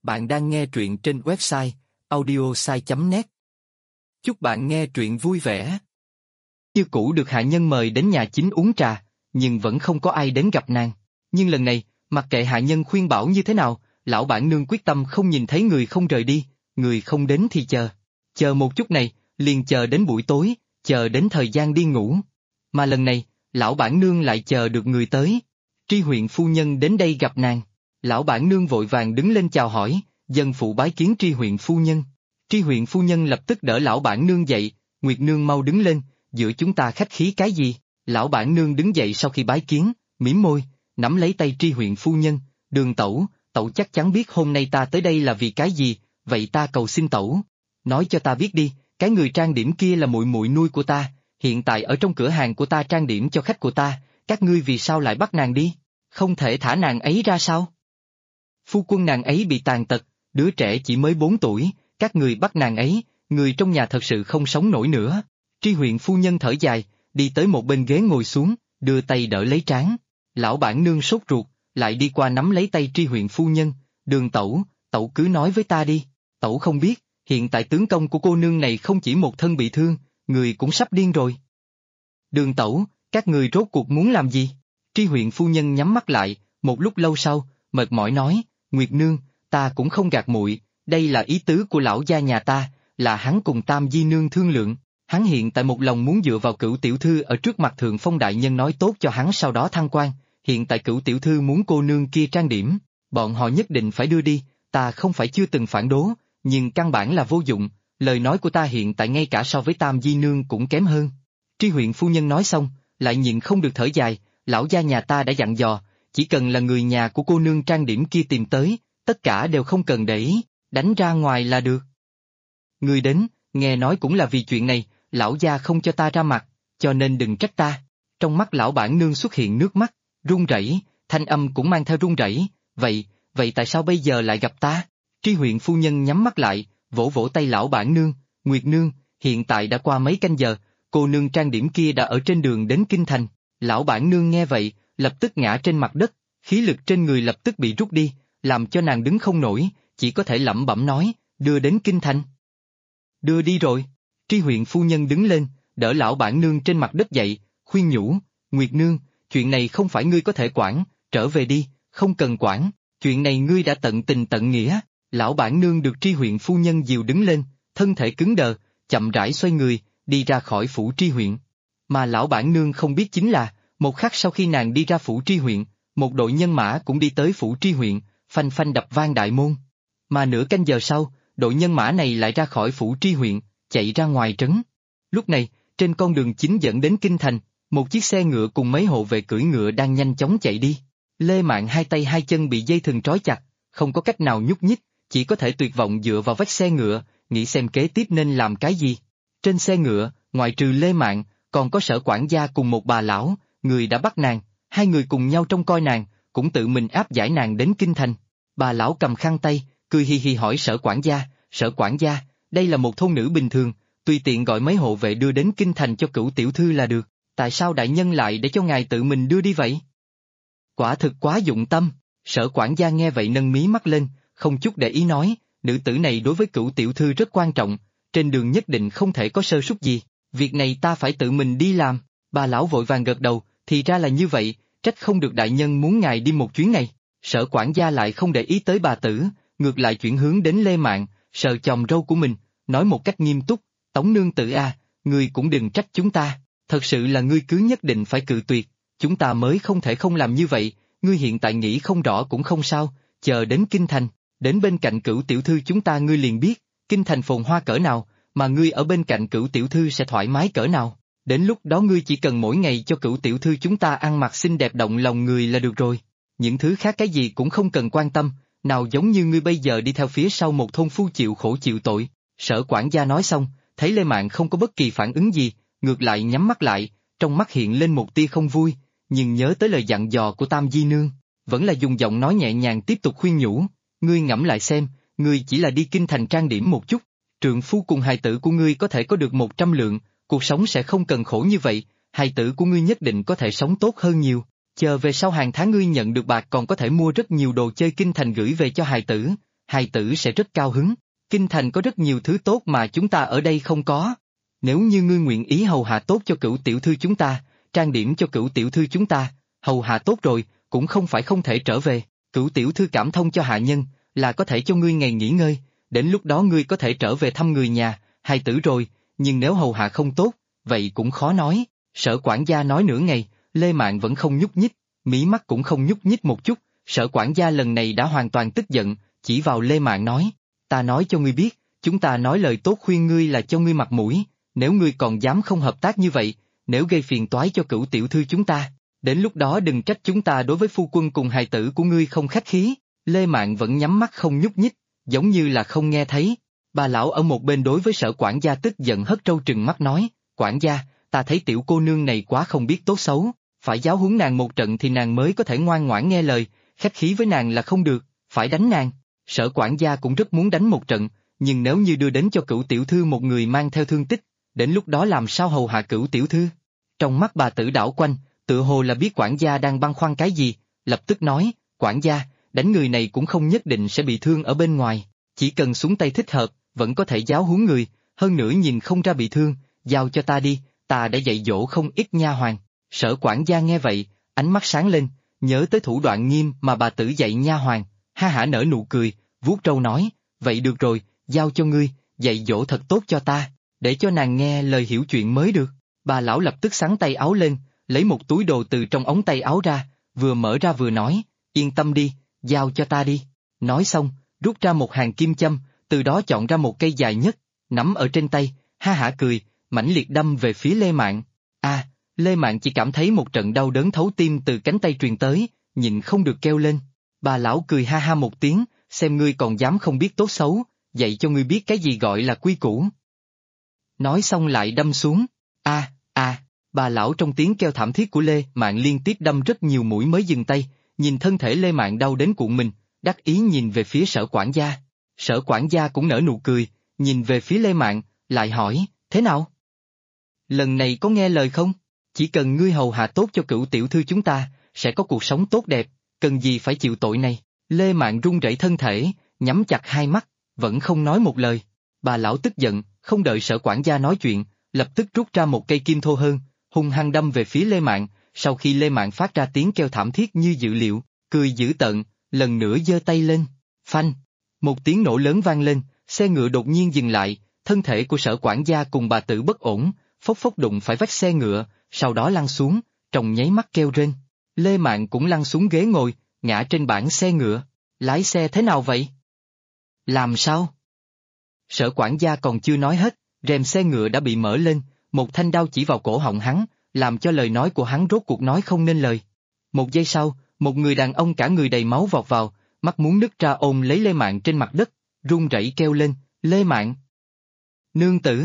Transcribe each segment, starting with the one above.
Bạn đang nghe truyện trên website audiosai.net. Chúc bạn nghe truyện vui vẻ. Như cũ được hạ nhân mời đến nhà chính uống trà, nhưng vẫn không có ai đến gặp nàng. Nhưng lần này, mặc kệ hạ nhân khuyên bảo như thế nào, lão bản nương quyết tâm không nhìn thấy người không rời đi, người không đến thì chờ. Chờ một chút này, liền chờ đến buổi tối, chờ đến thời gian đi ngủ. Mà lần này, lão bản nương lại chờ được người tới. Tri huyện phu nhân đến đây gặp nàng. Lão bản nương vội vàng đứng lên chào hỏi, dân phụ bái kiến tri huyện phu nhân. Tri huyện phu nhân lập tức đỡ lão bản nương dậy, Nguyệt nương mau đứng lên, giữa chúng ta khách khí cái gì? Lão bản nương đứng dậy sau khi bái kiến, mỉm môi, nắm lấy tay tri huyện phu nhân, Đường tẩu, tẩu chắc chắn biết hôm nay ta tới đây là vì cái gì, vậy ta cầu xin tẩu. Nói cho ta biết đi, cái người trang điểm kia là muội muội nuôi của ta, hiện tại ở trong cửa hàng của ta trang điểm cho khách của ta, các ngươi vì sao lại bắt nàng đi? Không thể thả nàng ấy ra sao? Phu quân nàng ấy bị tàn tật, đứa trẻ chỉ mới 4 tuổi, các người bắt nàng ấy, người trong nhà thật sự không sống nổi nữa. Tri huyện phu nhân thở dài, đi tới một bên ghế ngồi xuống, đưa tay đỡ lấy trán. Lão bản nương sốt ruột, lại đi qua nắm lấy tay tri huyện phu nhân, Đường tẩu, tẩu cứ nói với ta đi, tẩu không biết, hiện tại tướng công của cô nương này không chỉ một thân bị thương, người cũng sắp điên rồi. Đường tẩu, các người rốt cuộc muốn làm gì? Tri huyện phu nhân nhắm mắt lại, một lúc lâu sau, mệt mỏi nói, Nguyệt nương, ta cũng không gạt muội, đây là ý tứ của lão gia nhà ta, là hắn cùng Tam Di nương thương lượng, hắn hiện tại một lòng muốn dựa vào Cửu tiểu thư ở trước mặt Thượng Phong đại nhân nói tốt cho hắn sau đó thăng quan, hiện tại Cửu tiểu thư muốn cô nương kia trang điểm, bọn họ nhất định phải đưa đi, ta không phải chưa từng phản đối, nhưng căn bản là vô dụng, lời nói của ta hiện tại ngay cả so với Tam Di nương cũng kém hơn. Tri huyện phu nhân nói xong, lại nhịn không được thở dài, lão gia nhà ta đã dặn dò, chỉ cần là người nhà của cô nương trang điểm kia tìm tới, tất cả đều không cần để ý, đánh ra ngoài là được. Người đến, nghe nói cũng là vì chuyện này, lão gia không cho ta ra mặt, cho nên đừng trách ta. Trong mắt lão bản nương xuất hiện nước mắt, run rẩy, thanh âm cũng mang theo run rẩy. Vậy tại sao bây giờ lại gặp ta? Tri huyện phu nhân nhắm mắt lại, vỗ vỗ tay lão bản nương, Nguyệt nương, hiện tại đã qua mấy canh giờ, cô nương trang điểm kia đã ở trên đường đến kinh thành. Lão bản nương nghe vậy, lập tức ngã trên mặt đất, khí lực trên người lập tức bị rút đi, làm cho nàng đứng không nổi, chỉ có thể lẩm bẩm nói, đưa đến kinh thành. Đưa đi rồi. Tri huyện phu nhân đứng lên, đỡ lão bản nương trên mặt đất dậy, khuyên nhủ, Nguyệt nương, chuyện này không phải ngươi có thể quản, trở về đi, không cần quản, chuyện này ngươi đã tận tình tận nghĩa. Lão bản nương được tri huyện phu nhân dìu đứng lên, thân thể cứng đờ, chậm rãi xoay người, đi ra khỏi phủ tri huyện. Mà lão bản nương không biết chính là, một khắc sau khi nàng đi ra phủ tri huyện, một đội nhân mã cũng đi tới phủ tri huyện, phanh phanh đập vang đại môn. Mà nửa canh giờ sau, đội nhân mã này lại ra khỏi phủ tri huyện, chạy ra ngoài trấn. Lúc này, trên con đường chính dẫn đến kinh thành, một chiếc xe ngựa cùng mấy hộ vệ cưỡi ngựa đang nhanh chóng chạy đi. Lê Mạn hai tay hai chân bị dây thừng trói chặt, không có cách nào nhúc nhích, chỉ có thể tuyệt vọng dựa vào vách xe ngựa, nghĩ xem kế tiếp nên làm cái gì. Trên xe ngựa, ngoại trừ Lê Mạn, còn có Sở quản gia cùng một bà lão, người đã bắt nàng, hai người cùng nhau trông coi nàng, cũng tự mình áp giải nàng đến kinh thành. Bà lão cầm khăn tay, cười hi hi hỏi Sở quản gia, đây là một thôn nữ bình thường, tùy tiện gọi mấy hộ vệ đưa đến kinh thành cho Cửu tiểu thư là được, tại sao đại nhân lại để cho ngài tự mình đưa đi vậy? Quả thực quá dụng tâm. Sở quản gia nghe vậy nâng mí mắt lên, không chút để ý nói, nữ tử này đối với Cửu tiểu thư rất quan trọng, trên đường nhất định không thể có sơ suất gì, việc này ta phải tự mình đi làm. Bà lão vội vàng gật đầu, thì ra là như vậy, trách không được đại nhân muốn ngài đi một chuyến này. Sở quản gia lại không để ý tới bà tử, ngược lại chuyển hướng đến Lê Mạn, sờ chòm râu của mình, nói một cách nghiêm túc, Tống nương tử a, ngươi cũng đừng trách chúng ta, thật sự là ngươi cứ nhất định phải cự tuyệt, chúng ta mới không thể không làm như vậy, ngươi hiện tại nghĩ không rõ cũng không sao, chờ đến kinh thành, đến bên cạnh Cửu tiểu thư chúng ta ngươi liền biết, kinh thành phồn hoa cỡ nào, mà ngươi ở bên cạnh Cửu tiểu thư sẽ thoải mái cỡ nào, đến lúc đó ngươi chỉ cần mỗi ngày cho Cửu tiểu thư chúng ta ăn mặc xinh đẹp động lòng người là được rồi, những thứ khác cái gì cũng không cần quan tâm, nào giống như ngươi bây giờ đi theo phía sau một thôn phu chịu khổ chịu tội. Sở quản gia nói xong, thấy Lê Mạn không có bất kỳ phản ứng gì, ngược lại nhắm mắt lại, trong mắt hiện lên một tia không vui, nhưng nhớ tới lời dặn dò của Tam Di nương, vẫn là dùng giọng nói nhẹ nhàng tiếp tục khuyên nhủ, ngươi ngẫm lại xem, ngươi chỉ là đi kinh thành trang điểm một chút, trượng phu cùng hài tử của ngươi có thể có được 100 lượng, cuộc sống sẽ không cần khổ như vậy, hài tử của ngươi nhất định có thể sống tốt hơn nhiều, chờ về sau hàng tháng ngươi nhận được bạc còn có thể mua rất nhiều đồ chơi kinh thành gửi về cho hài tử, hài tử sẽ rất cao hứng. Kinh thành có rất nhiều thứ tốt mà chúng ta ở đây không có. Nếu như ngươi nguyện ý hầu hạ tốt cho Cửu tiểu thư chúng ta, trang điểm cho Cửu tiểu thư chúng ta, hầu hạ tốt rồi, cũng không phải không thể trở về. Cửu tiểu thư cảm thông cho hạ nhân, là có thể cho ngươi ngày nghỉ ngơi, đến lúc đó ngươi có thể trở về thăm người nhà, hài tử rồi, nhưng nếu hầu hạ không tốt, vậy cũng khó nói. Sở quản gia nói nửa ngày, Lê Mạn vẫn không nhúc nhích, mí mắt cũng không nhúc nhích một chút. Sở quản gia lần này đã hoàn toàn tức giận, chỉ vào Lê Mạn nói, ta nói cho ngươi biết, chúng ta nói lời tốt khuyên ngươi là cho ngươi mặt mũi, nếu ngươi còn dám không hợp tác như vậy, nếu gây phiền toái cho Cửu tiểu thư chúng ta, đến lúc đó đừng trách chúng ta đối với phu quân cùng hài tử của ngươi không khách khí. Lê Mạn vẫn nhắm mắt không nhúc nhích, giống như là không nghe thấy. Bà lão ở một bên đối với sở quản gia tức giận hất trâu trừng mắt nói, quản gia, ta thấy tiểu cô nương này quá không biết tốt xấu, phải giáo huấn nàng một trận thì nàng mới có thể ngoan ngoãn nghe lời, khách khí với nàng là không được, phải đánh nàng. Sở quản gia cũng rất muốn đánh một trận, nhưng nếu như đưa đến cho Cửu tiểu thư một người mang theo thương tích, đến lúc đó làm sao hầu hạ Cửu tiểu thư? Trong mắt bà tử đảo quanh, tựa hồ là biết quản gia đang băn khoăn cái gì, lập tức nói, quản gia, đánh người này cũng không nhất định sẽ bị thương ở bên ngoài, chỉ cần xuống tay thích hợp, vẫn có thể giáo huấn người, hơn nữa nhìn không ra bị thương, giao cho ta đi, ta đã dạy dỗ không ít nha hoàn. Sở quản gia nghe vậy, ánh mắt sáng lên, nhớ tới thủ đoạn nghiêm mà bà tử dạy nha hoàn, ha hả nở nụ cười, vuốt râu nói, vậy được rồi, giao cho ngươi, dạy dỗ thật tốt cho ta, để cho nàng nghe lời hiểu chuyện mới được. Bà lão lập tức xắn tay áo lên, lấy một túi đồ từ trong ống tay áo ra, vừa mở ra vừa nói, yên tâm đi, giao cho ta đi. Nói xong, rút ra một hàng kim châm, từ đó chọn ra một cây dài nhất, nắm ở trên tay, ha hả cười, mãnh liệt đâm về phía Lê Mạn. Lê Mạn chỉ cảm thấy một trận đau đớn thấu tim từ cánh tay truyền tới, nhịn không được kêu lên. Bà lão cười ha ha một tiếng, xem ngươi còn dám không biết tốt xấu, dạy cho ngươi biết cái gì gọi là quy củ. Nói xong lại đâm xuống. Bà lão trong tiếng kêu thảm thiết của Lê Mạn liên tiếp đâm rất nhiều mũi mới dừng tay, nhìn thân thể Lê Mạn đau đến cuộn mình, đắc ý nhìn về phía sở quản gia. Sở quản gia cũng nở nụ cười, nhìn về phía Lê Mạn, lại hỏi, thế nào? Lần này có nghe lời không? Chỉ cần ngươi hầu hạ tốt cho Cửu tiểu thư chúng ta, sẽ có cuộc sống tốt đẹp, cần gì phải chịu tội này? Lê Mạn run rẩy thân thể, nhắm chặt hai mắt, vẫn không nói một lời. Bà lão tức giận, không đợi sở quản gia nói chuyện, lập tức rút ra một cây kim thô hơn, hung hăng đâm về phía Lê Mạn. Sau khi Lê Mạn phát ra tiếng kêu thảm thiết như dự liệu, cười dữ tợn, lần nữa giơ tay lên, phanh, một tiếng nổ lớn vang lên, xe ngựa đột nhiên dừng lại, thân thể của sở quản gia cùng bà tử bất ổn, phốc phốc đụng phải vách xe ngựa, sau đó lăn xuống, trong nháy mắt kêu rên. Lê Mạn cũng lăn xuống ghế ngồi, ngã trên bảng xe ngựa. Lái xe thế nào vậy? Làm sao? Sở quản gia còn chưa nói hết, rèm xe ngựa đã bị mở lên, một thanh đao chỉ vào cổ họng hắn, làm cho lời nói của hắn rốt cuộc nói không nên lời. Một giây sau, một người đàn ông cả người đầy máu vọt vào, mắt muốn nứt ra ôm lấy Lê Mạn trên mặt đất, run rẩy kêu lên, Lê Mạn! Nương tử!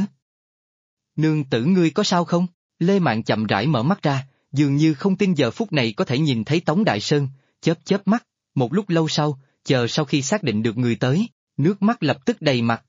Nương tử ngươi có sao không? Lê Mạn chậm rãi mở mắt ra, dường như không tin giờ phút này có thể nhìn thấy Tống Đại Sơn, chớp chớp mắt, một lúc lâu sau, chờ sau khi xác định được người tới, nước mắt lập tức đầy mặt,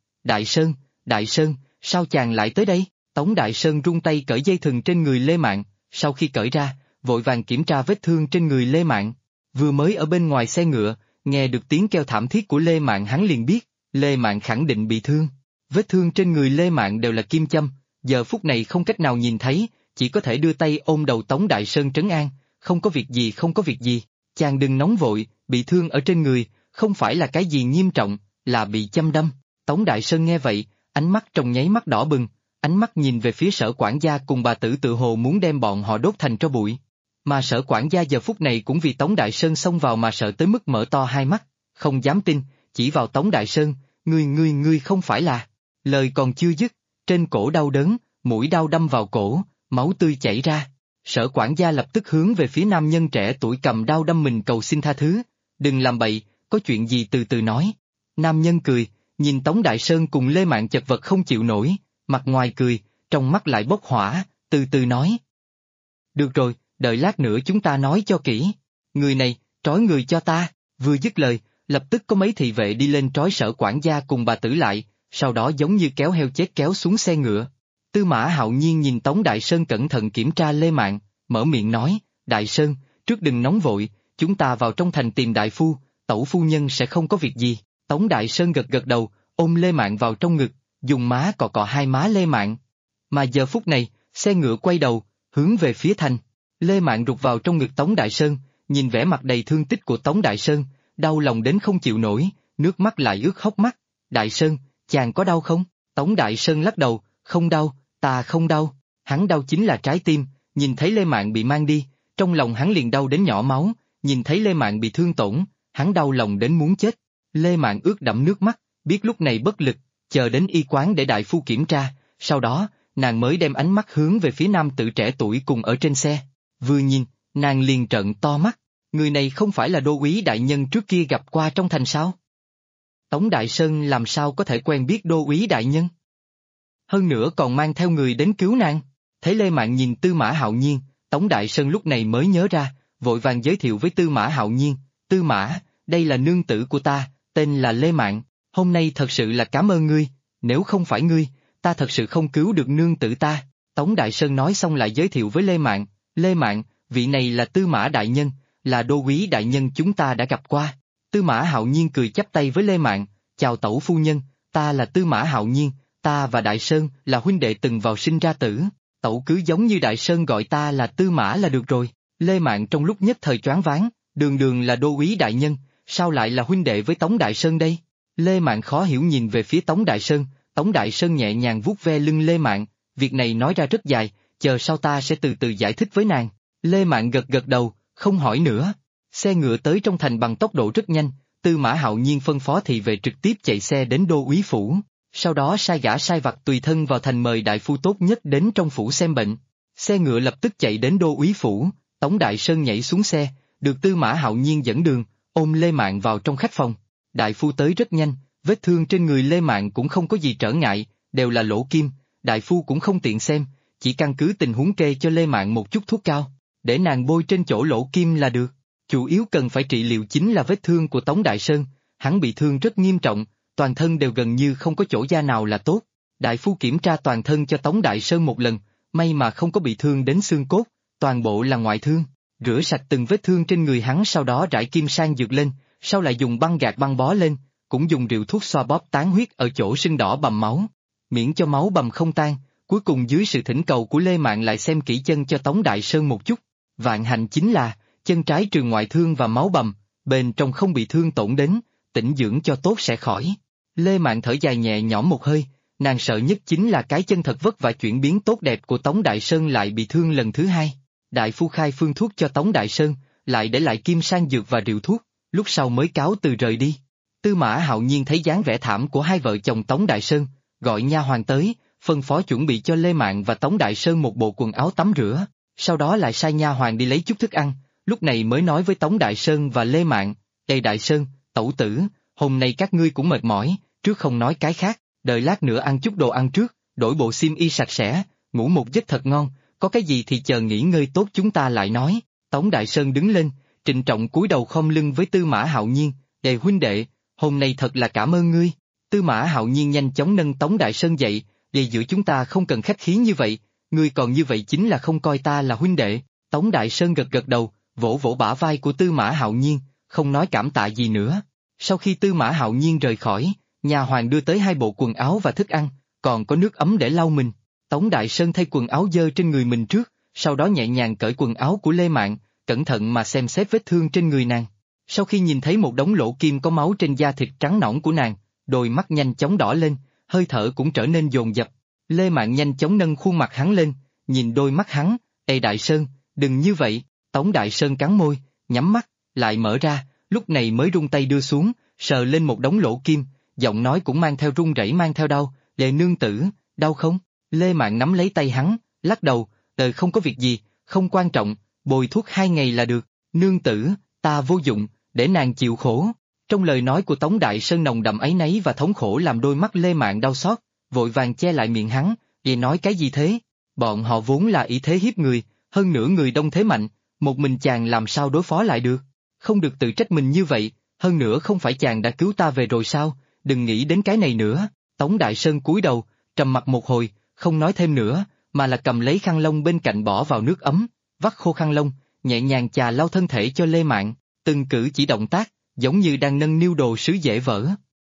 Đại Sơn, sao chàng lại tới đây? Tống Đại Sơn run tay cởi dây thừng trên người Lê Mạn, sau khi cởi ra, vội vàng kiểm tra vết thương trên người Lê Mạn. Vừa mới ở bên ngoài xe ngựa, nghe được tiếng kêu thảm thiết của Lê Mạn hắn liền biết, Lê Mạn khẳng định bị thương. Vết thương trên người Lê Mạn đều là kim châm, giờ phút này không cách nào nhìn thấy, chỉ có thể đưa tay ôm đầu Tống Đại Sơn trấn an, không có việc gì, chàng đừng nóng vội, bị thương ở trên người, không phải là cái gì nghiêm trọng, là bị châm đâm. Tống Đại Sơn nghe vậy, ánh mắt trong nháy mắt đỏ bừng, ánh mắt nhìn về phía sở quản gia cùng bà tử tự hồ muốn đem bọn họ đốt thành tro bụi. Mà sở quản gia giờ phút này cũng vì Tống Đại Sơn xông vào mà sợ tới mức mở to hai mắt, không dám tin, chỉ vào Tống Đại Sơn, ngươi không phải là... Lời còn chưa dứt, trên cổ đau đớn, mũi đao đâm vào cổ, máu tươi chảy ra. Sở quản gia lập tức hướng về phía nam nhân trẻ tuổi cầm đao đâm mình cầu xin tha thứ, đừng làm bậy, có chuyện gì từ từ nói. Nam nhân cười, nhìn Tống Đại Sơn cùng Lê Mạn chật vật không chịu nổi, mặt ngoài cười, trong mắt lại bốc hỏa, từ từ nói. Được rồi, đợi lát nữa chúng ta nói cho kỹ. Người này, trói người cho ta. Vừa dứt lời, lập tức có mấy thị vệ đi lên trói sở quản gia cùng bà tử lại, sau đó giống như kéo heo chết kéo xuống xe ngựa. Tư Mã Hạo Nhiên nhìn Tống Đại Sơn cẩn thận kiểm tra Lê Mạn, mở miệng nói, Đại Sơn, trước đừng nóng vội, chúng ta vào trong thành tìm đại phu, tẩu phu nhân sẽ không có việc gì. Tống Đại Sơn gật gật đầu, ôm Lê Mạn vào trong ngực, dùng má cọ cọ hai má Lê Mạn. Mà giờ phút này, xe ngựa quay đầu, hướng về phía thành. Lê Mạn rụt vào trong ngực Tống Đại Sơn, nhìn vẻ mặt đầy thương tích của Tống Đại Sơn, đau lòng đến không chịu nổi, nước mắt lại ướt hốc mắt. Đại Sơn, chàng có đau không? Tống Đại Sơn lắc đầu, không đau, ta không đau. Hắn đau chính là trái tim, nhìn thấy Lê Mạn bị mang đi, trong lòng hắn liền đau đến nhỏ máu, nhìn thấy Lê Mạn bị thương tổn, hắn đau lòng đến muốn chết. Lê Mạn ướt đẫm nước mắt, biết lúc này bất lực, chờ đến y quán để đại phu kiểm tra, sau đó, nàng mới đem ánh mắt hướng về phía nam tử trẻ tuổi cùng ở trên xe. Vừa nhìn, nàng liền trợn to mắt, người này không phải là đô úy đại nhân trước kia gặp qua trong thành sao? Tống Đại Sơn làm sao có thể quen biết đô úy đại nhân? Hơn nữa còn mang theo người đến cứu nàng. Thấy Lê Mạn nhìn Tư Mã Hạo Nhiên, Tống Đại Sơn lúc này mới nhớ ra, vội vàng giới thiệu với Tư Mã Hạo Nhiên, Tư Mã, đây là nương tử của ta, tên là Lê Mạn, hôm nay thật sự là cảm ơn ngươi, nếu không phải ngươi, ta thật sự không cứu được nương tử ta. Tống Đại Sơn nói xong lại giới thiệu với Lê Mạn, vị này là Tư Mã Đại Nhân, là đô úy đại nhân chúng ta đã gặp qua. Tư Mã Hạo Nhiên cười chắp tay với Lê Mạn, chào tẩu phu nhân, ta là Tư Mã Hạo Nhiên, ta và Đại Sơn là huynh đệ từng vào sinh ra tử, tẩu cứ giống như Đại Sơn gọi ta là Tư Mã là được rồi. Lê Mạn trong lúc nhất thời choáng váng, đường đường là đô úy đại nhân, sao lại là huynh đệ với Tống Đại Sơn đây? Lê Mạn khó hiểu nhìn về phía Tống Đại Sơn nhẹ nhàng vuốt ve lưng Lê Mạn, việc này nói ra rất dài, chờ sau ta sẽ từ từ giải thích với nàng. Lê Mạn gật gật đầu, không hỏi nữa. Xe ngựa tới trong thành bằng tốc độ rất nhanh, Tư Mã Hạo Nhiên phân phó thị vệ trực tiếp chạy xe đến đô úy phủ, sau đó sai gã sai vặt tùy thân vào thành mời đại phu tốt nhất đến trong phủ xem bệnh. Xe ngựa lập tức chạy đến đô úy phủ, Tống Đại Sơn nhảy xuống xe, được Tư Mã Hạo Nhiên dẫn đường, ôm Lê Mạn vào trong khách phòng. Đại phu tới rất nhanh, vết thương trên người Lê Mạn cũng không có gì trở ngại, đều là lỗ kim, đại phu cũng không tiện xem, chỉ căn cứ tình huống kê cho Lê Mạn một chút thuốc cao, để nàng bôi trên chỗ lỗ kim là được. Chủ yếu cần phải trị liệu chính là vết thương của Tống Đại Sơn, hắn bị thương rất nghiêm trọng, toàn thân đều gần như không có chỗ da nào là tốt. Đại phu kiểm tra toàn thân cho Tống Đại Sơn một lần, may mà không có bị thương đến xương cốt, toàn bộ là ngoại thương, rửa sạch từng vết thương trên người hắn sau đó rải kim sang dược lên, sau lại dùng băng gạc băng bó lên, cũng dùng rượu thuốc xoa bóp tán huyết ở chỗ sưng đỏ bầm máu, miễn cho máu bầm không tan. Cuối cùng dưới sự thỉnh cầu của Lê Mạn lại xem kỹ chân cho Tống Đại Sơn một chút, vạn hạnh chính là, chân trái trừ ngoại thương và máu bầm, bên trong không bị thương tổn đến, tĩnh dưỡng cho tốt sẽ khỏi. Lê Mạn thở dài nhẹ nhõm một hơi, nàng sợ nhất chính là cái chân thật vất vả chuyển biến tốt đẹp của Tống Đại Sơn lại bị thương lần thứ hai. Đại phu khai phương thuốc cho Tống Đại Sơn, lại để lại kim sang dược và rượu thuốc, lúc sau mới cáo từ rời đi. Tư Mã Hạo Nhiên thấy dáng vẻ thảm của hai vợ chồng Tống Đại Sơn, gọi nha hoàn tới, phân phó chuẩn bị cho Lê Mạn và Tống Đại Sơn một bộ quần áo tắm rửa, sau đó lại sai nha hoàn đi lấy chút thức ăn, lúc này mới nói với Tống Đại Sơn và Lê Mạn, "Ê Đại Sơn, tẩu tử, hôm nay các ngươi cũng mệt mỏi, trước không nói cái khác, đợi lát nữa ăn chút đồ ăn trước, đổi bộ xiêm y sạch sẽ, ngủ một giấc thật ngon, có cái gì thì chờ nghỉ ngơi tốt chúng ta lại nói." Tống Đại Sơn đứng lên, trịnh trọng cúi đầu khom lưng với Tư Mã Hạo Nhiên, "Ê huynh đệ, hôm nay thật là cảm ơn ngươi." Tư Mã Hạo Nhiên nhanh chóng nâng Tống Đại Sơn dậy, "Vậy giữa chúng ta không cần khách khí như vậy, ngươi còn như vậy chính là không coi ta là huynh đệ." Tống Đại Sơn gật gật đầu, vỗ vỗ bả vai của Tư Mã Hạo Nhiên, không nói cảm tạ gì nữa. Sau khi Tư Mã Hạo Nhiên rời khỏi, nhà hoàng đưa tới hai bộ quần áo và thức ăn, còn có nước ấm để lau mình. Tống Đại Sơn thay quần áo dơ trên người mình trước, sau đó nhẹ nhàng cởi quần áo của Lê Mạn, cẩn thận mà xem xét vết thương trên người nàng. Sau khi nhìn thấy một đống lỗ kim có máu trên da thịt trắng nõn của nàng, đôi mắt nhanh chóng đỏ lên, hơi thở cũng trở nên dồn dập. Lê Mạn nhanh chóng nâng khuôn mặt hắn lên, nhìn đôi mắt hắn, "Ê Đại Sơn, đừng như vậy." Tống Đại Sơn cắn môi, nhắm mắt, lại mở ra, lúc này mới rung tay đưa xuống, sờ lên một đống lỗ kim, giọng nói cũng mang theo run rẩy mang theo đau, "Lê nương tử, đau không?" Lê Mạn nắm lấy tay hắn, lắc đầu, "Đời không có việc gì, không quan trọng, bồi thuốc 2 ngày là được." "Nương tử, ta vô dụng, để nàng chịu khổ." Trong lời nói của Tống Đại Sơn nồng đậm áy náy và thống khổ làm đôi mắt Lê Mạn đau xót, vội vàng che lại miệng hắn, "Vậy nói cái gì thế? Bọn họ vốn là ý thế hiếp người, hơn nữa người đông thế mạnh, một mình chàng làm sao đối phó lại được? Không được tự trách mình như vậy, hơn nữa không phải chàng đã cứu ta về rồi sao, đừng nghĩ đến cái này nữa." Tống Đại Sơn cúi đầu, trầm mặt một hồi, không nói thêm nữa, mà là cầm lấy khăn lông bên cạnh bỏ vào nước ấm, vắt khô khăn lông, nhẹ nhàng chà lau thân thể cho Lê Mạn, từng cử chỉ động tác, giống như đang nâng niu đồ sứ dễ vỡ.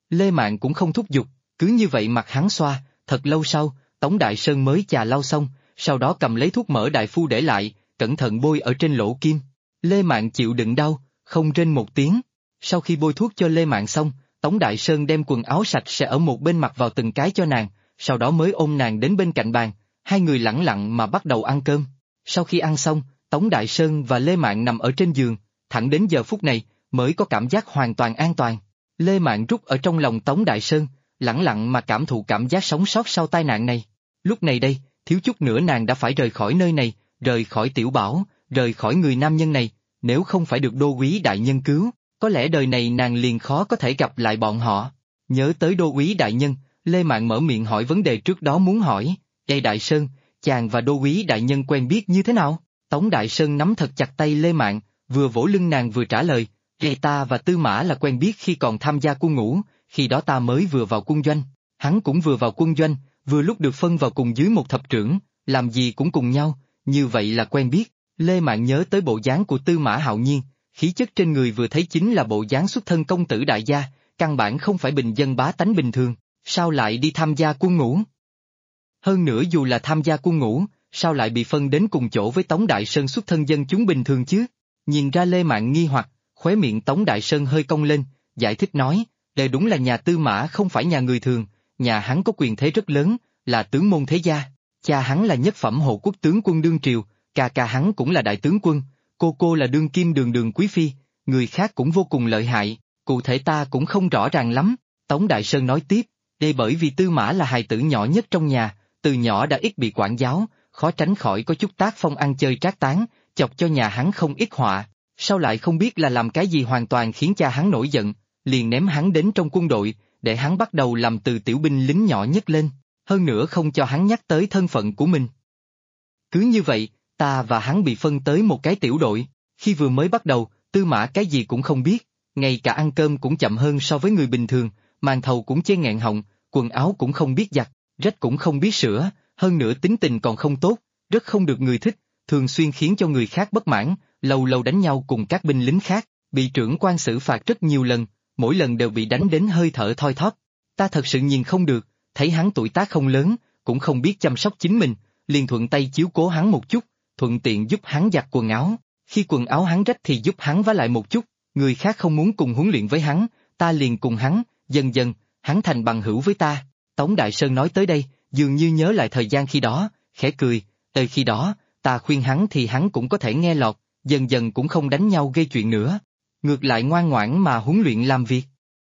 Lê Mạn cũng không thúc giục, cứ như vậy mặt hắn xoa, thật lâu sau, Tống Đại Sơn mới chà lau xong, sau đó cầm lấy thuốc mỡ đại phu để lại, cẩn thận bôi ở trên lỗ kim. Lê Mạn chịu đựng đau, không rên một tiếng. Sau khi bôi thuốc cho Lê Mạn xong, Tống Đại Sơn đem quần áo sạch sẽ ở một bên mặc vào từng cái cho nàng, sau đó mới ôm nàng đến bên cạnh bàn, hai người lẳng lặng mà bắt đầu ăn cơm. Sau khi ăn xong, Tống Đại Sơn và Lê Mạn nằm ở trên giường, thẳng đến giờ phút này, mới có cảm giác hoàn toàn an toàn. Lê Mạn rút ở trong lòng Tống Đại Sơn, lẳng lặng mà cảm thụ cảm giác sống sót sau tai nạn này. Lúc này đây, thiếu chút nữa nàng đã phải rời khỏi nơi này, rời khỏi Tiểu Bảo, rời khỏi người nam nhân này, nếu không phải được Đô Úy đại nhân cứu, có lẽ đời này nàng liền khó có thể gặp lại bọn họ. Nhớ tới Đô Úy đại nhân, Lê Mạn mở miệng hỏi vấn đề trước đó muốn hỏi, Ê Đại Sơn, chàng và Đô Úy đại nhân quen biết như thế nào? Tống Đại Sơn nắm thật chặt tay Lê Mạn, vừa vỗ lưng nàng vừa trả lời, ta và Tư Mã là quen biết khi còn tham gia quân ngũ, khi đó ta mới vừa vào quân doanh, hắn cũng vừa vào quân doanh, vừa lúc được phân vào cùng dưới một thập trưởng, làm gì cũng cùng nhau, như vậy là quen biết. Lê Mạn nhớ tới bộ dáng của Tư Mã Hạo Nhiên, khí chất trên người vừa thấy chính là bộ dáng xuất thân công tử đại gia, căn bản không phải bình dân bá tánh bình thường, sao lại đi tham gia quân ngũ? Hơn nữa dù là tham gia quân ngũ, sao lại bị phân đến cùng chỗ với Tống Đại Sơn xuất thân dân chúng bình thường chứ? Nhìn ra Lê Mạn nghi hoặc, khóe miệng Tống Đại Sơn hơi cong lên, giải thích nói, đây đúng là nhà Tư Mã không phải nhà người thường, nhà hắn có quyền thế rất lớn, là tướng môn thế gia, cha hắn là nhất phẩm hộ quốc tướng quân đương triều, ca hắn cũng là đại tướng quân, cô là đương kim đường đường quý phi, người khác cũng vô cùng lợi hại, cụ thể ta cũng không rõ ràng lắm. Tống Đại Sơn nói tiếp, đây bởi vì Tư Mã là hài tử nhỏ nhất trong nhà, từ nhỏ đã ít bị quản giáo, khó tránh khỏi có chút tác phong ăn chơi trác tán, chọc cho nhà hắn không ít họa, sao lại không biết là làm cái gì hoàn toàn khiến cha hắn nổi giận, liền ném hắn đến trong quân đội, để hắn bắt đầu làm từ tiểu binh lính nhỏ nhất lên, hơn nữa không cho hắn nhắc tới thân phận của mình. Cứ như vậy, ta và hắn bị phân tới một cái tiểu đội, khi vừa mới bắt đầu, Tư Mã cái gì cũng không biết, ngay cả ăn cơm cũng chậm hơn so với người bình thường, màn thầu cũng chê nghẹn họng, quần áo cũng không biết giặt, rách cũng không biết sửa, hơn nữa tính tình còn không tốt, rất không được người thích, thường xuyên khiến cho người khác bất mãn, lâu lâu đánh nhau cùng các binh lính khác, bị trưởng quan xử phạt rất nhiều lần, mỗi lần đều bị đánh đến hơi thở thoi thóp. Ta thật sự nhìn không được, thấy hắn tuổi tác không lớn, cũng không biết chăm sóc chính mình, liền thuận tay chiếu cố hắn một chút, thuận tiện giúp hắn giặt quần áo, khi quần áo hắn rách thì giúp hắn vá lại một chút, người khác không muốn cùng huấn luyện với hắn, ta liền cùng hắn, dần dần, hắn thành bằng hữu với ta. Tống Đại Sơn nói tới đây, dường như nhớ lại thời gian khi đó, khẽ cười, khi đó, ta khuyên hắn thì hắn cũng có thể nghe lọt, dần dần cũng không đánh nhau gây chuyện nữa, ngược lại ngoan ngoãn mà huấn luyện làm việc.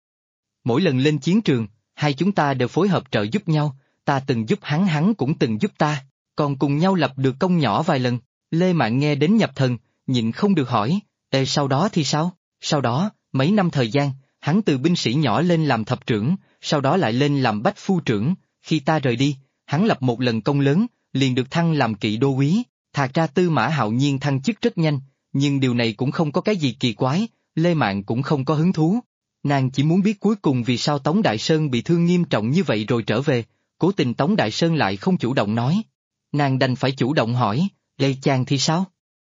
Mỗi lần lên chiến trường, hai chúng ta đều phối hợp trợ giúp nhau, ta từng giúp hắn, hắn cũng từng giúp ta, còn cùng nhau lập được công nhỏ vài lần. Lê Mạn nghe đến nhập thần, nhịn không được hỏi, sau đó thì sao? Sau đó, mấy năm thời gian, hắn từ binh sĩ nhỏ lên làm thập trưởng, sau đó lại lên làm bách phu trưởng, khi ta rời đi, hắn lập một lần công lớn, liền được thăng làm kỵ đô úy. Thạc ra Tư Mã Hạo Nhiên thăng chức rất nhanh, nhưng điều này cũng không có cái gì kỳ quái, Lê Mạn cũng không có hứng thú. Nàng chỉ muốn biết cuối cùng vì sao Tống Đại Sơn bị thương nghiêm trọng như vậy rồi trở về, cố tình Tống Đại Sơn lại không chủ động nói. Nàng đành phải chủ động hỏi, chàng thì sao?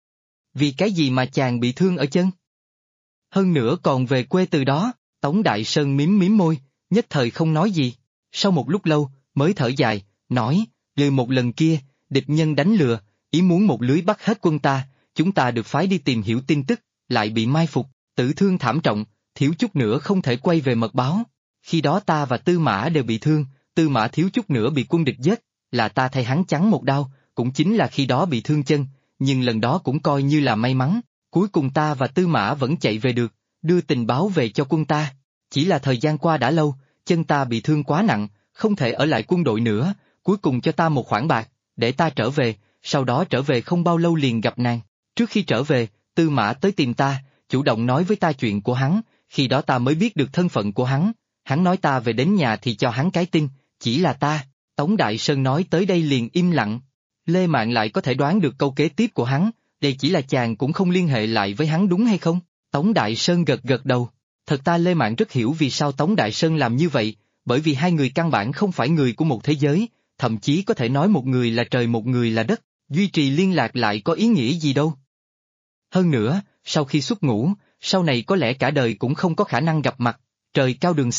Vì cái gì mà chàng bị thương ở chân? Hơn nữa còn về quê từ đó, Tống Đại Sơn mím môi, nhất thời không nói gì. Sau một lúc lâu, mới thở dài, nói, một lần kia, địch nhân đánh lừa, ý muốn một lưới bắt hết quân ta, chúng ta được phái đi tìm hiểu tin tức, lại bị mai phục, tử thương thảm trọng, thiếu chút nữa không thể quay về mật báo. Khi đó ta và Tư Mã đều bị thương, Tư Mã thiếu chút nữa bị quân địch giết, là ta thay hắn chắn một đao, cũng chính là khi đó bị thương chân, nhưng lần đó cũng coi như là may mắn, cuối cùng ta và Tư Mã vẫn chạy về được, đưa tình báo về cho quân ta. Chỉ là thời gian qua đã lâu, chân ta bị thương quá nặng, không thể ở lại quân đội nữa, cuối cùng cho ta một khoản bạc, để ta trở về, sau đó trở về không bao lâu liền gặp nàng. Trước khi trở về, Tư Mã tới tìm ta, chủ động nói với ta chuyện của hắn, khi đó ta mới biết được thân phận của hắn nói ta về đến nhà thì cho hắn cái tin, chỉ là ta. Tống Đại Sơn nói tới đây liền im lặng. Lê Mạn lại có thể đoán được câu kế tiếp của hắn, đây chỉ là chàng cũng không liên hệ lại với hắn đúng hay không? Tống Đại Sơn gật đầu. Thật ta Lê Mạn rất hiểu vì sao Tống Đại Sơn làm như vậy, bởi vì hai người căn bản không phải người của một thế giới, thậm chí có thể nói một người là trời một người là đất, duy trì liên lạc lại có ý nghĩa gì đâu. Hơn nữa, sau khi xuất ngũ, sau này có lẽ cả đời cũng không có khả năng gặp mặt, trời cao đường xa,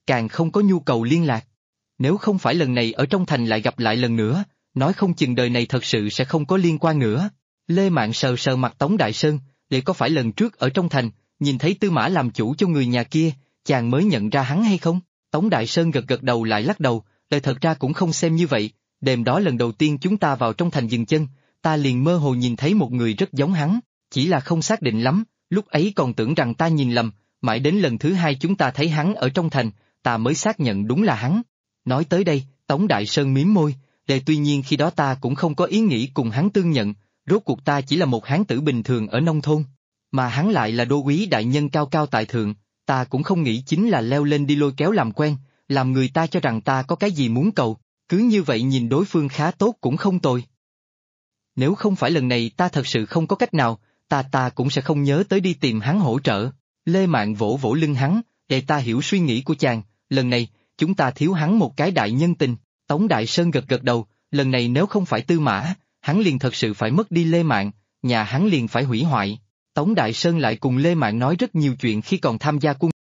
càng không có nhu cầu liên lạc. Nếu không phải lần này ở trong thành lại gặp lại lần nữa, nói không chừng đời này thật sự sẽ không có liên quan nữa. Lê Mạn sờ sờ mặt Tống Đại Sơn, liệu có phải lần trước ở trong thành, nhìn thấy Tư Mã làm chủ cho người nhà kia, chàng mới nhận ra hắn hay không? Tống Đại Sơn gật gật đầu lại lắc đầu, lời thật ra cũng không xem như vậy, đêm đó lần đầu tiên chúng ta vào trong thành dừng chân, ta liền mơ hồ nhìn thấy một người rất giống hắn, chỉ là không xác định lắm, lúc ấy còn tưởng rằng ta nhìn lầm, mãi đến lần thứ hai chúng ta thấy hắn ở trong thành, ta mới xác nhận đúng là hắn. Nói tới đây, Tống Đại Sơn mím môi, tuy nhiên khi đó ta cũng không có ý nghĩ cùng hắn tương nhận, rốt cuộc ta chỉ là một hán tử bình thường ở nông thôn, mà hắn lại là đô úy đại nhân cao cao tại thượng, ta cũng không nghĩ chính là leo lên đi lôi kéo làm quen, làm người ta cho rằng ta có cái gì muốn cầu, cứ như vậy nhìn đối phương khá tốt cũng không tồi. Nếu không phải lần này ta thật sự không có cách nào, ta cũng sẽ không nhớ tới đi tìm hắn hỗ trợ. Lê Mạn vỗ vỗ lưng hắn, để ta hiểu suy nghĩ của chàng, lần này, chúng ta thiếu hắn một cái đại nhân tình. Tống Đại Sơn gật gật đầu, lần này nếu không phải Tư Mã, hắn liền thật sự phải mất đi Lê Mạn, nhà hắn liền phải hủy hoại. Tống Đại Sơn lại cùng Lê Mạn nói rất nhiều chuyện khi còn tham gia quân.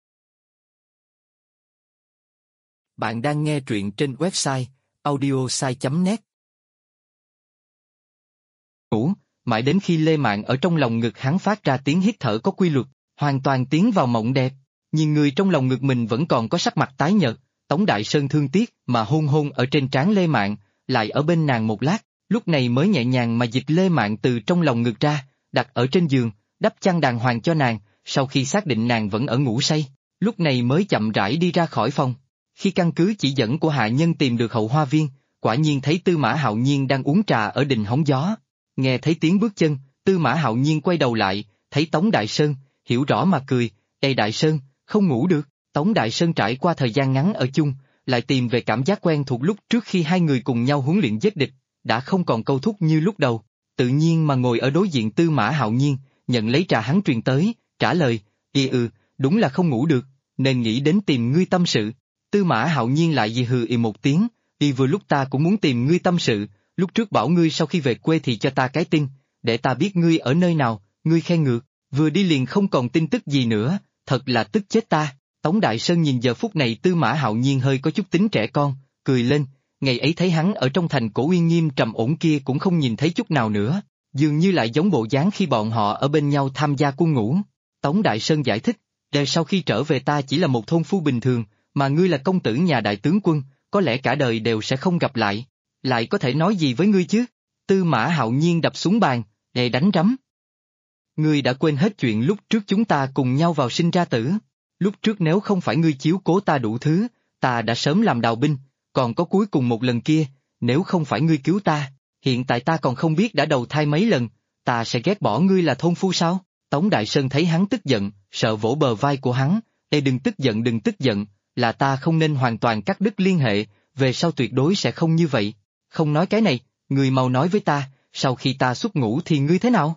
Bạn đang nghe truyện trên website audiosai.net. Mãi đến khi Lê Mạn ở trong lòng ngực hắn phát ra tiếng hít thở có quy luật, hoàn toàn tiến vào mộng đẹp, nhưng người trong lòng ngực mình vẫn còn có sắc mặt tái nhợt, Tống Đại Sơn thương tiếc mà hôn hôn ở trên trán Lê Mạn, lại ở bên nàng một lát, lúc này mới nhẹ nhàng mà dịch Lê Mạn từ trong lòng ngực ra, đặt ở trên giường, đắp chăn đàng hoàng cho nàng, sau khi xác định nàng vẫn ở ngủ say, lúc này mới chậm rãi đi ra khỏi phòng. Khi căn cứ chỉ dẫn của hạ nhân tìm được hậu hoa viên, quả nhiên thấy Tư Mã Hạo Nhiên đang uống trà ở đình hóng gió. Nghe thấy tiếng bước chân, Tư Mã Hạo Nhiên quay đầu lại, thấy Tống Đại Sơn, hiểu rõ mà cười, "Ê Đại Sơn, không ngủ được." Tống Đại Sơn trải qua thời gian ngắn ở chung, lại tìm về cảm giác quen thuộc lúc trước khi hai người cùng nhau huấn luyện giết địch, đã không còn câu thúc như lúc đầu, tự nhiên mà ngồi ở đối diện Tư Mã Hạo Nhiên, nhận lấy trà hắn truyền tới, trả lời, đúng là không ngủ được, nên nghĩ đến tìm ngươi tâm sự." Tư Mã Hạo Nhiên lại hừ một tiếng, vừa lúc ta cũng muốn tìm ngươi tâm sự, lúc trước bảo ngươi sau khi về quê thì cho ta cái tin, để ta biết ngươi ở nơi nào, ngươi khen ngược, vừa đi liền không còn tin tức gì nữa, thật là tức chết ta. Tống Đại Sơn nhìn giờ phút này Tư Mã Hạo Nhiên hơi có chút tính trẻ con, cười lên, ngày ấy thấy hắn ở trong thành Cổ Uy Nghiêm trầm ổn kia cũng không nhìn thấy chút nào nữa, dường như lại giống bộ dáng khi bọn họ ở bên nhau tham gia quân ngũ. Tống Đại Sơn giải thích, sau khi trở về ta chỉ là một thôn phu bình thường, mà ngươi là công tử nhà đại tướng quân, có lẽ cả đời đều sẽ không gặp lại có thể nói gì với ngươi chứ? Tư Mã Hạo Nhiên đập xuống bàn, đánh rắm. Ngươi đã quên hết chuyện lúc trước chúng ta cùng nhau vào sinh ra tử. Lúc trước nếu không phải ngươi chiếu cố ta đủ thứ, ta đã sớm làm đào binh, còn có cuối cùng một lần kia, nếu không phải ngươi cứu ta, hiện tại ta còn không biết đã đầu thai mấy lần, ta sẽ ghét bỏ ngươi là thôn phu sao? Tống Đại Sơn thấy hắn tức giận, sợ vỗ bờ vai của hắn, đừng tức giận, là ta không nên hoàn toàn cắt đứt liên hệ, về sau tuyệt đối sẽ không như vậy. Không nói cái này, ngươi mau nói với ta, sau khi ta xuất ngũ thì ngươi thế nào?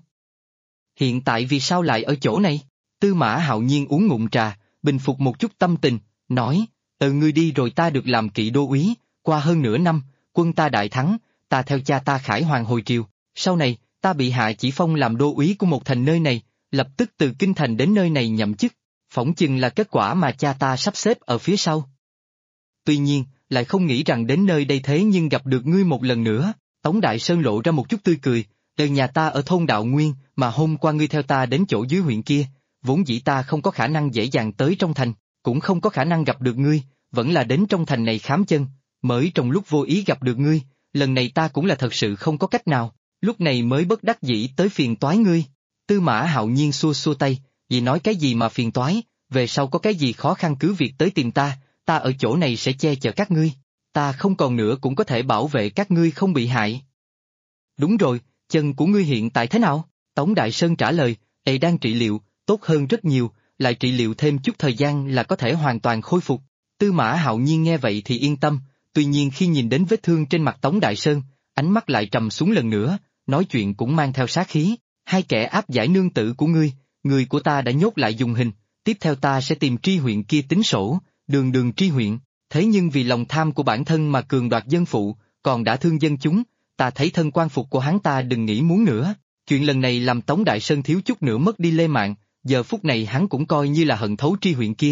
Hiện tại vì sao lại ở chỗ này? Tư Mã Hạo Nhiên uống ngụm trà, bình phục một chút tâm tình, nói, ngươi đi rồi ta được làm kỵ đô úy, qua hơn nửa năm, quân ta đại thắng, ta theo cha ta khải hoàng hồi triều, sau này, ta bị hạ chỉ phong làm đô úy của một thành nơi này, lập tức từ kinh thành đến nơi này nhậm chức, phỏng chừng là kết quả mà cha ta sắp xếp ở phía sau. Tuy nhiên, lại không nghĩ rằng đến nơi đây thế nhưng gặp được ngươi một lần nữa. Tống Đại Sơn lộ ra một chút tươi cười, đời nhà ta ở thôn Đạo Nguyên, mà hôm qua ngươi theo ta đến chỗ dưới huyện kia, vốn dĩ ta không có khả năng dễ dàng tới trong thành, cũng không có khả năng gặp được ngươi, vẫn là đến trong thành này khám chân, mới trong lúc vô ý gặp được ngươi, lần này ta cũng là thật sự không có cách nào, lúc này mới bất đắc dĩ tới phiền toái ngươi. Tư Mã Hạo Nhiên xua xua tay, vì nói cái gì mà phiền toái, về sau có cái gì khó khăn cứ việc tới tìm ta ở chỗ này sẽ che chở các ngươi, ta không còn nữa cũng có thể bảo vệ các ngươi không bị hại. Đúng rồi, chân của ngươi hiện tại thế nào? Tống Đại Sơn trả lời, đang trị liệu, tốt hơn rất nhiều, lại trị liệu thêm chút thời gian là có thể hoàn toàn khôi phục. Tư Mã Hạo Nhiên nghe vậy thì yên tâm, tuy nhiên khi nhìn đến vết thương trên mặt Tống Đại Sơn, ánh mắt lại trầm xuống lần nữa, nói chuyện cũng mang theo sát khí, hai kẻ áp giải nương tử của ngươi, người của ta đã nhốt lại dùng hình, tiếp theo ta sẽ tìm tri huyện kia tính sổ, đường tri huyện, thế nhưng vì lòng tham của bản thân mà cường đoạt dân phụ, còn đã thương dân chúng, ta thấy thân quan phục của hắn ta đừng nghĩ muốn nữa. Chuyện lần này làm Tống Đại Sơn thiếu chút nữa mất đi Lê Mạn, giờ phút này hắn cũng coi như là hận thấu tri huyện kia,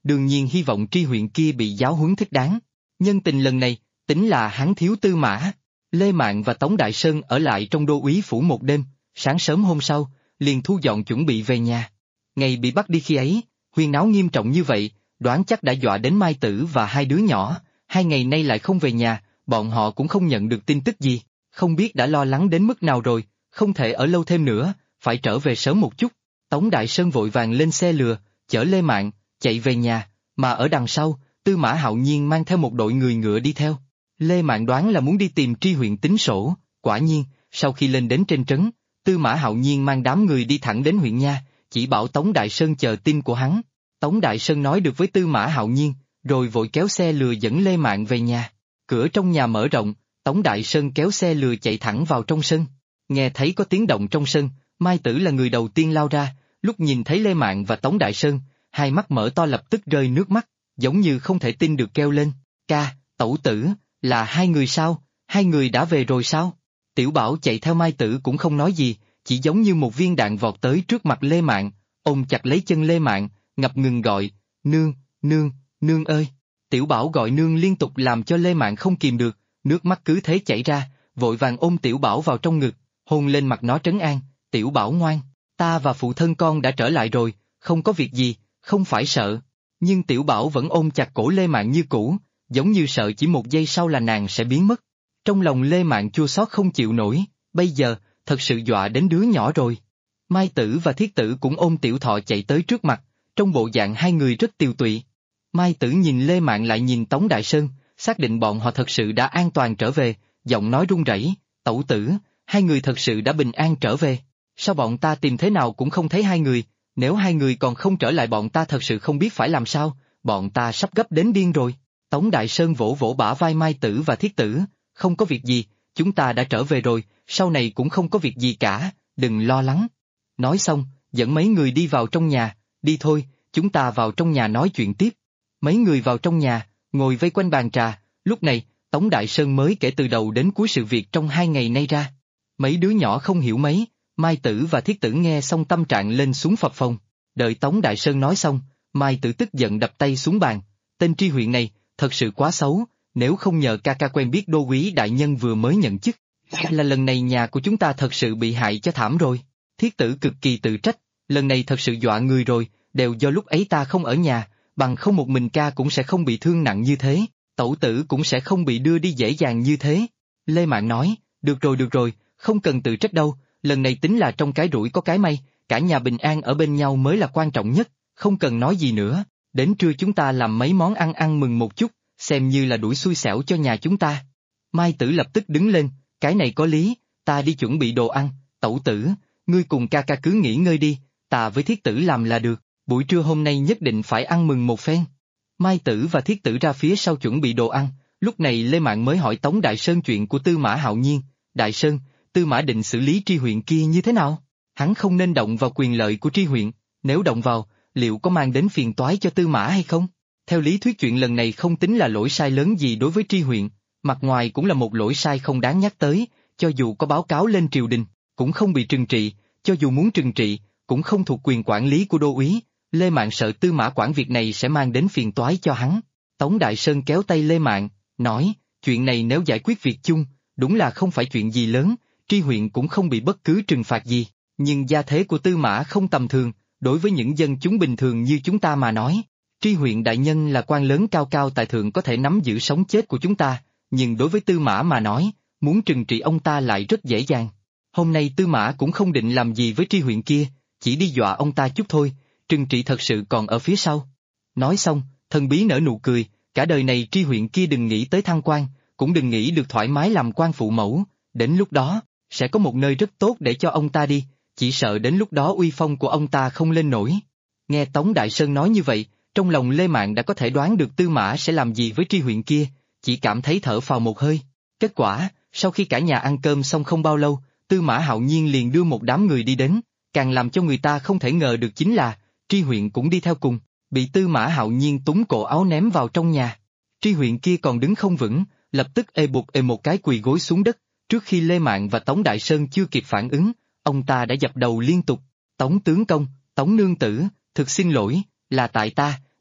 đương nhiên hy vọng tri huyện kia bị giáo huấn thích đáng. Nhân tình lần này, tính là hắn thiếu Tư Mã. Lê Mạn và Tống Đại Sơn ở lại trong đô úy phủ một đêm, sáng sớm hôm sau, liền thu dọn chuẩn bị về nhà. Ngày bị bắt đi khi ấy, huyên náo nghiêm trọng như vậy, đoán chắc đã dọa đến Mai Tử và hai đứa nhỏ, 2 ngày nay lại không về nhà, bọn họ cũng không nhận được tin tức gì, không biết đã lo lắng đến mức nào rồi, không thể ở lâu thêm nữa, phải trở về sớm một chút. Tống Đại Sơn vội vàng lên xe lừa, chở Lê Mạn, chạy về nhà, mà ở đằng sau, Tư Mã Hạo Nhiên mang theo một đội người ngựa đi theo. Lê Mạn đoán là muốn đi tìm tri huyện tính sổ, quả nhiên, sau khi lên đến trên trấn, Tư Mã Hạo Nhiên mang đám người đi thẳng đến huyện nha, chỉ bảo Tống Đại Sơn chờ tin của hắn. Tống Đại Sơn nói được với Tư Mã Hạo Nhiên, rồi vội kéo xe lừa dẫn Lê Mạn về nhà. Cửa trong nhà mở rộng, Tống Đại Sơn kéo xe lừa chạy thẳng vào trong sân. Nghe thấy có tiếng động trong sân, Mai Tử là người đầu tiên lao ra, lúc nhìn thấy Lê Mạn và Tống Đại Sơn, hai mắt mở to lập tức rơi nước mắt, giống như không thể tin được kêu lên, ca, tẩu tử, là hai người sao, hai người đã về rồi sao? Tiểu Bảo chạy theo Mai Tử cũng không nói gì, chỉ giống như một viên đạn vọt tới trước mặt Lê Mạn, ôm chặt lấy chân Lê Mạn, ngập ngừng gọi, nương, nương, nương ơi. Tiểu Bảo gọi nương liên tục làm cho Lê Mạn không kìm được, nước mắt cứ thế chảy ra, vội vàng ôm Tiểu Bảo vào trong ngực, hôn lên mặt nó trấn an, Tiểu Bảo ngoan, ta và phụ thân con đã trở lại rồi, không có việc gì, không phải sợ. Nhưng Tiểu Bảo vẫn ôm chặt cổ Lê Mạn như cũ, giống như sợ chỉ một giây sau là nàng sẽ biến mất. Trong lòng Lê Mạn chua xót không chịu nổi, bây giờ, thật sự dọa đến đứa nhỏ rồi. Mai Tử và Thiết Tử cũng ôm Tiểu Thọ chạy tới trước mặt, trong bộ dạng hai người rất tiều tụy. Mai Tử nhìn Lê Mạn lại nhìn Tống Đại Sơn, xác định bọn họ thật sự đã an toàn trở về, giọng nói run rẩy, tẩu tử, hai người thật sự đã bình an trở về. Sao bọn ta tìm thế nào cũng không thấy hai người, nếu hai người còn không trở lại bọn ta thật sự không biết phải làm sao, bọn ta sắp gấp đến điên rồi. Tống Đại Sơn vỗ vỗ bả vai Mai Tử và Thiết Tử, không có việc gì, chúng ta đã trở về rồi, sau này cũng không có việc gì cả, đừng lo lắng. Nói xong, dẫn mấy người đi vào trong nhà, đi thôi, chúng ta vào trong nhà nói chuyện tiếp. Mấy người vào trong nhà, ngồi vây quanh bàn trà, lúc này, Tống Đại Sơn mới kể từ đầu đến cuối sự việc trong 2 ngày nay ra. Mấy đứa nhỏ không hiểu mấy, Mai Tử và Thiết Tử nghe xong tâm trạng lên xuống phập phồng. Đợi Tống Đại Sơn nói xong, Mai Tử tức giận đập tay xuống bàn, tên tri huyện này, thật sự quá xấu, nếu không nhờ ca ca quen biết đô úy đại nhân vừa mới nhận chức, là lần này nhà của chúng ta thật sự bị hại cho thảm rồi. Thiết Tử cực kỳ tự trách, lần này thật sự dọa người rồi, đều do lúc ấy ta không ở nhà, bằng không một mình ca cũng sẽ không bị thương nặng như thế, tẩu tử cũng sẽ không bị đưa đi dễ dàng như thế. Lê Mạn nói, được rồi, không cần tự trách đâu, lần này tính là trong cái rủi có cái may, cả nhà bình an ở bên nhau mới là quan trọng nhất, không cần nói gì nữa, đến trưa chúng ta làm mấy món ăn ăn mừng một chút, xem như là đuổi xui xẻo cho nhà chúng ta. Mai Tử lập tức đứng lên, cái này có lý, ta đi chuẩn bị đồ ăn, tẩu tử, ngươi cùng ca ca cứ nghỉ ngơi đi, ta với Thiết Tử làm là được, buổi trưa hôm nay nhất định phải ăn mừng một phen. Mai Tử và Thiết Tử ra phía sau chuẩn bị đồ ăn, lúc này Lê Mạn mới hỏi Tống Đại Sơn chuyện của Tư Mã Hạo Nhiên, Đại Sơn, Tư Mã định xử lý tri huyện kia như thế nào? Hắn không nên động vào quyền lợi của tri huyện, nếu động vào, liệu có mang đến phiền toái cho Tư Mã hay không? Theo lý thuyết chuyện lần này không tính là lỗi sai lớn gì đối với tri huyện, mặt ngoài cũng là một lỗi sai không đáng nhắc tới, cho dù có báo cáo lên triều đình, cũng không bị trừng trị, cho dù muốn trừng trị, cũng không thuộc quyền quản lý của đô úy. Lê Mạn sợ Tư Mã quản việc này sẽ mang đến phiền toái cho hắn. Tống Đại Sơn kéo tay Lê Mạn, nói, chuyện này nếu giải quyết việc chung, đúng là không phải chuyện gì lớn, tri huyện cũng không bị bất cứ trừng phạt gì, nhưng gia thế của Tư Mã không tầm thường, đối với những dân chúng bình thường như chúng ta mà nói. Tri huyện đại nhân là quan lớn cao cao tại thượng có thể nắm giữ sống chết của chúng ta, nhưng đối với Tư Mã mà nói, muốn trừng trị ông ta lại rất dễ dàng. Hôm nay Tư Mã cũng không định làm gì với tri huyện kia, chỉ đi dọa ông ta chút thôi, trừng trị thật sự còn ở phía sau. Nói xong, Thần Bí nở nụ cười, cả đời này tri huyện kia đừng nghĩ tới thăng quan, cũng đừng nghĩ được thoải mái làm quan phụ mẫu, đến lúc đó, sẽ có một nơi rất tốt để cho ông ta đi, chỉ sợ đến lúc đó uy phong của ông ta không lên nổi. Nghe Tống Đại Sơn nói như vậy, trong lòng Lê Mạn đã có thể đoán được Tư Mã sẽ làm gì với tri huyện kia, chỉ cảm thấy thở phào một hơi. Kết quả, sau khi cả nhà ăn cơm xong không bao lâu, Tư Mã Hạo Nhiên liền đưa một đám người đi đến, càng làm cho người ta không thể ngờ được chính là, tri huyện cũng đi theo cùng, bị Tư Mã Hạo Nhiên túm cổ áo ném vào trong nhà. Tri huyện kia còn đứng không vững, lập tức một cái quỳ gối xuống đất, trước khi Lê Mạn và Tống Đại Sơn chưa kịp phản ứng, ông ta đã dập đầu liên tục, Tống tướng công, Tống nương tử, thực xin lỗi, là tại ta,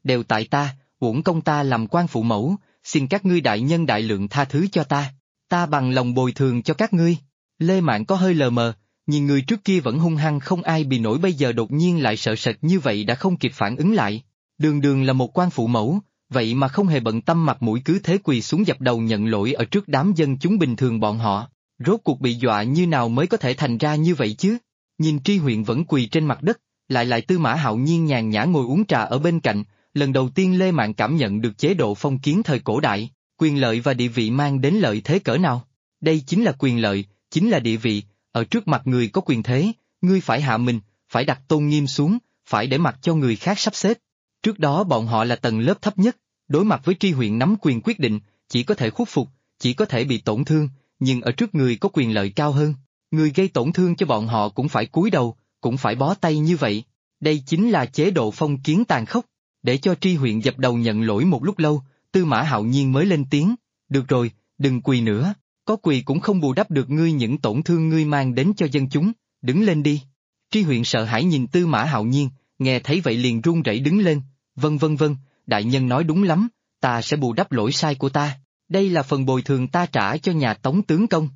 đều tại ta, uổng công ta làm quan phụ mẫu, xin các ngươi đại nhân đại lượng tha thứ cho ta bằng lòng bồi thường cho các ngươi. Lê Mạn có hơi lờ mờ, nhìn người trước kia vẫn hung hăng không ai bị nổi bây giờ đột nhiên lại sợ sệt như vậy đã không kịp phản ứng lại. Đường đường là một quan phụ mẫu, vậy mà không hề bận tâm mặt mũi cứ thế quỳ xuống dập đầu nhận lỗi ở trước đám dân chúng bình thường bọn họ. Rốt cuộc bị dọa như nào mới có thể thành ra như vậy chứ? Nhìn Tri Huyện vẫn quỳ trên mặt đất, lại Tư Mã Hạo Nhiên nhàn nhã ngồi uống trà ở bên cạnh, lần đầu tiên Lê Mạn cảm nhận được chế độ phong kiến thời cổ đại, quyền lợi và địa vị mang đến lợi thế cỡ nào. Đây chính là quyền lợi, chính là địa vị, ở trước mặt người có quyền thế, ngươi phải hạ mình, phải đặt tôn nghiêm xuống, phải để mặc cho người khác sắp xếp. Trước đó bọn họ là tầng lớp thấp nhất, đối mặt với Tri Huyện nắm quyền quyết định, chỉ có thể khuất phục, chỉ có thể bị tổn thương, nhưng ở trước người có quyền lợi cao hơn, người gây tổn thương cho bọn họ cũng phải cúi đầu, cũng phải bó tay như vậy. Đây chính là chế độ phong kiến tàn khốc. Để cho Tri Huyện dập đầu nhận lỗi một lúc lâu, Tư Mã Hạo Nhiên mới lên tiếng, được rồi, đừng quỳ nữa, có quỳ cũng không bù đắp được ngươi những tổn thương ngươi mang đến cho dân chúng, đứng lên đi. Tri Huyện sợ hãi nhìn Tư Mã Hạo Nhiên, nghe thấy vậy liền run rẩy đứng lên, vâng, đại nhân nói đúng lắm, ta sẽ bù đắp lỗi sai của ta, đây là phần bồi thường ta trả cho nhà Tống tướng công.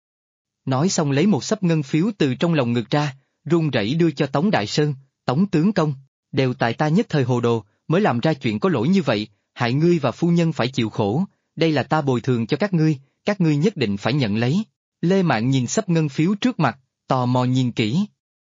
Nói xong lấy một xấp ngân phiếu từ trong lòng ngực ra, run rẩy đưa cho Tống Đại Sơn, Tống tướng công, đều tại ta nhất thời hồ đồ, mới làm ra chuyện có lỗi như vậy, hại ngươi và phu nhân phải chịu khổ, đây là ta bồi thường cho các ngươi nhất định phải nhận lấy. Lê Mạn nhìn xấp ngân phiếu trước mặt, tò mò nhìn kỹ.